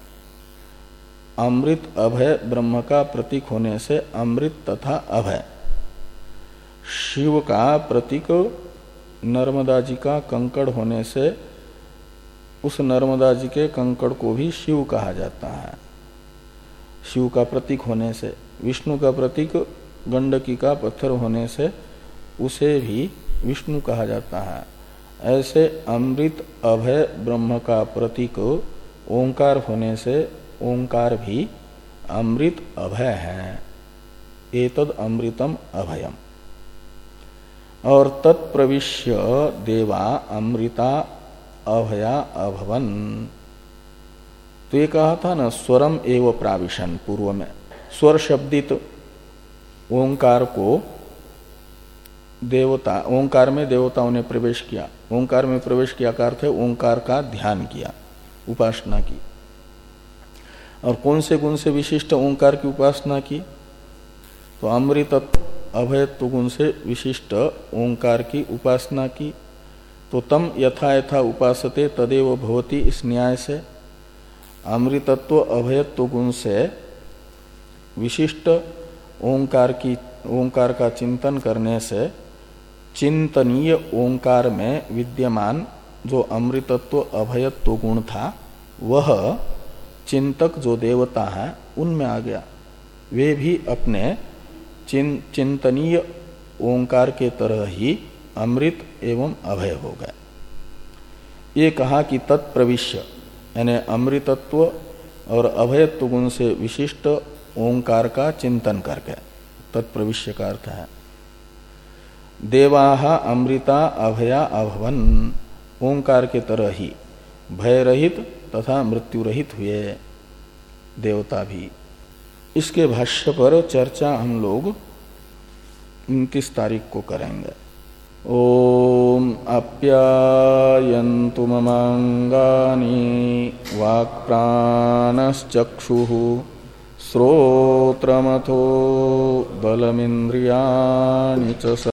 अमृत अभय ब्रह्म का प्रतीक होने से अमृत तथा अभय। शिव का प्रतीक नर्मदा जी का कंकड़ होने से उस नर्मदा जी के कंकड़ को भी शिव कहा जाता है, शिव का प्रतीक होने से। विष्णु का प्रतीक गंडकी का पत्थर होने से उसे भी विष्णु कहा जाता है। ऐसे अमृत अभय ब्रह्म का प्रतीक ओंकार होने से ओंकार भी अमृत अभय है। एतद अमृतम अभयम। और तत्प्रविश्य देवा अमृता अभया अभवन। तो ये कहा था ना स्वरम एव प्राविशन, पूर्व में स्वर शब्दित ओंकार को देवता, ओंकार में देवताओं ने प्रवेश किया। ओंकार में प्रवेश किया का अर्थ है ओंकार का ध्यान किया, उपासना की। और कौन से गुण से विशिष्ट ओंकार की उपासना की? तो अमृतत्व अभयत्व गुण से विशिष्ट ओंकार की उपासना की। तो तम यथा यथा उपासते तदेव भवति, इस न्याय से अमृतत्व अभयत्व गुण से विशिष्ट ओंकार की ओंकार का चिंतन करने से चिंतनीय ओंकार में विद्यमान जो अमृतत्व अभयत्व गुण था वह चिंतक जो देवता है उनमें आ गया। वे भी अपने चिं, चिंतनीय ओंकार के तरह ही अमृत एवं अभय हो गए। ये कहा कि तत्प्रविश्य यानी अमृतत्व और अभयत्व गुण से विशिष्ट ओंकार का चिंतन करके, तत्प्रविश्य का अर्थ है देवाः अमृता अभया अभवन। ओंकार के तरह ही भय रहित तथा मृत्यु रहित हुए देवता भी। इसके भाष्य पर चर्चा हम लोग उनतीस तारीख को करेंगे। ओम आप्यायन्तु ममांगानि वाक्प्राणश्चक्षुः श्रोत्रमथो बलमिन्द्रियाणि च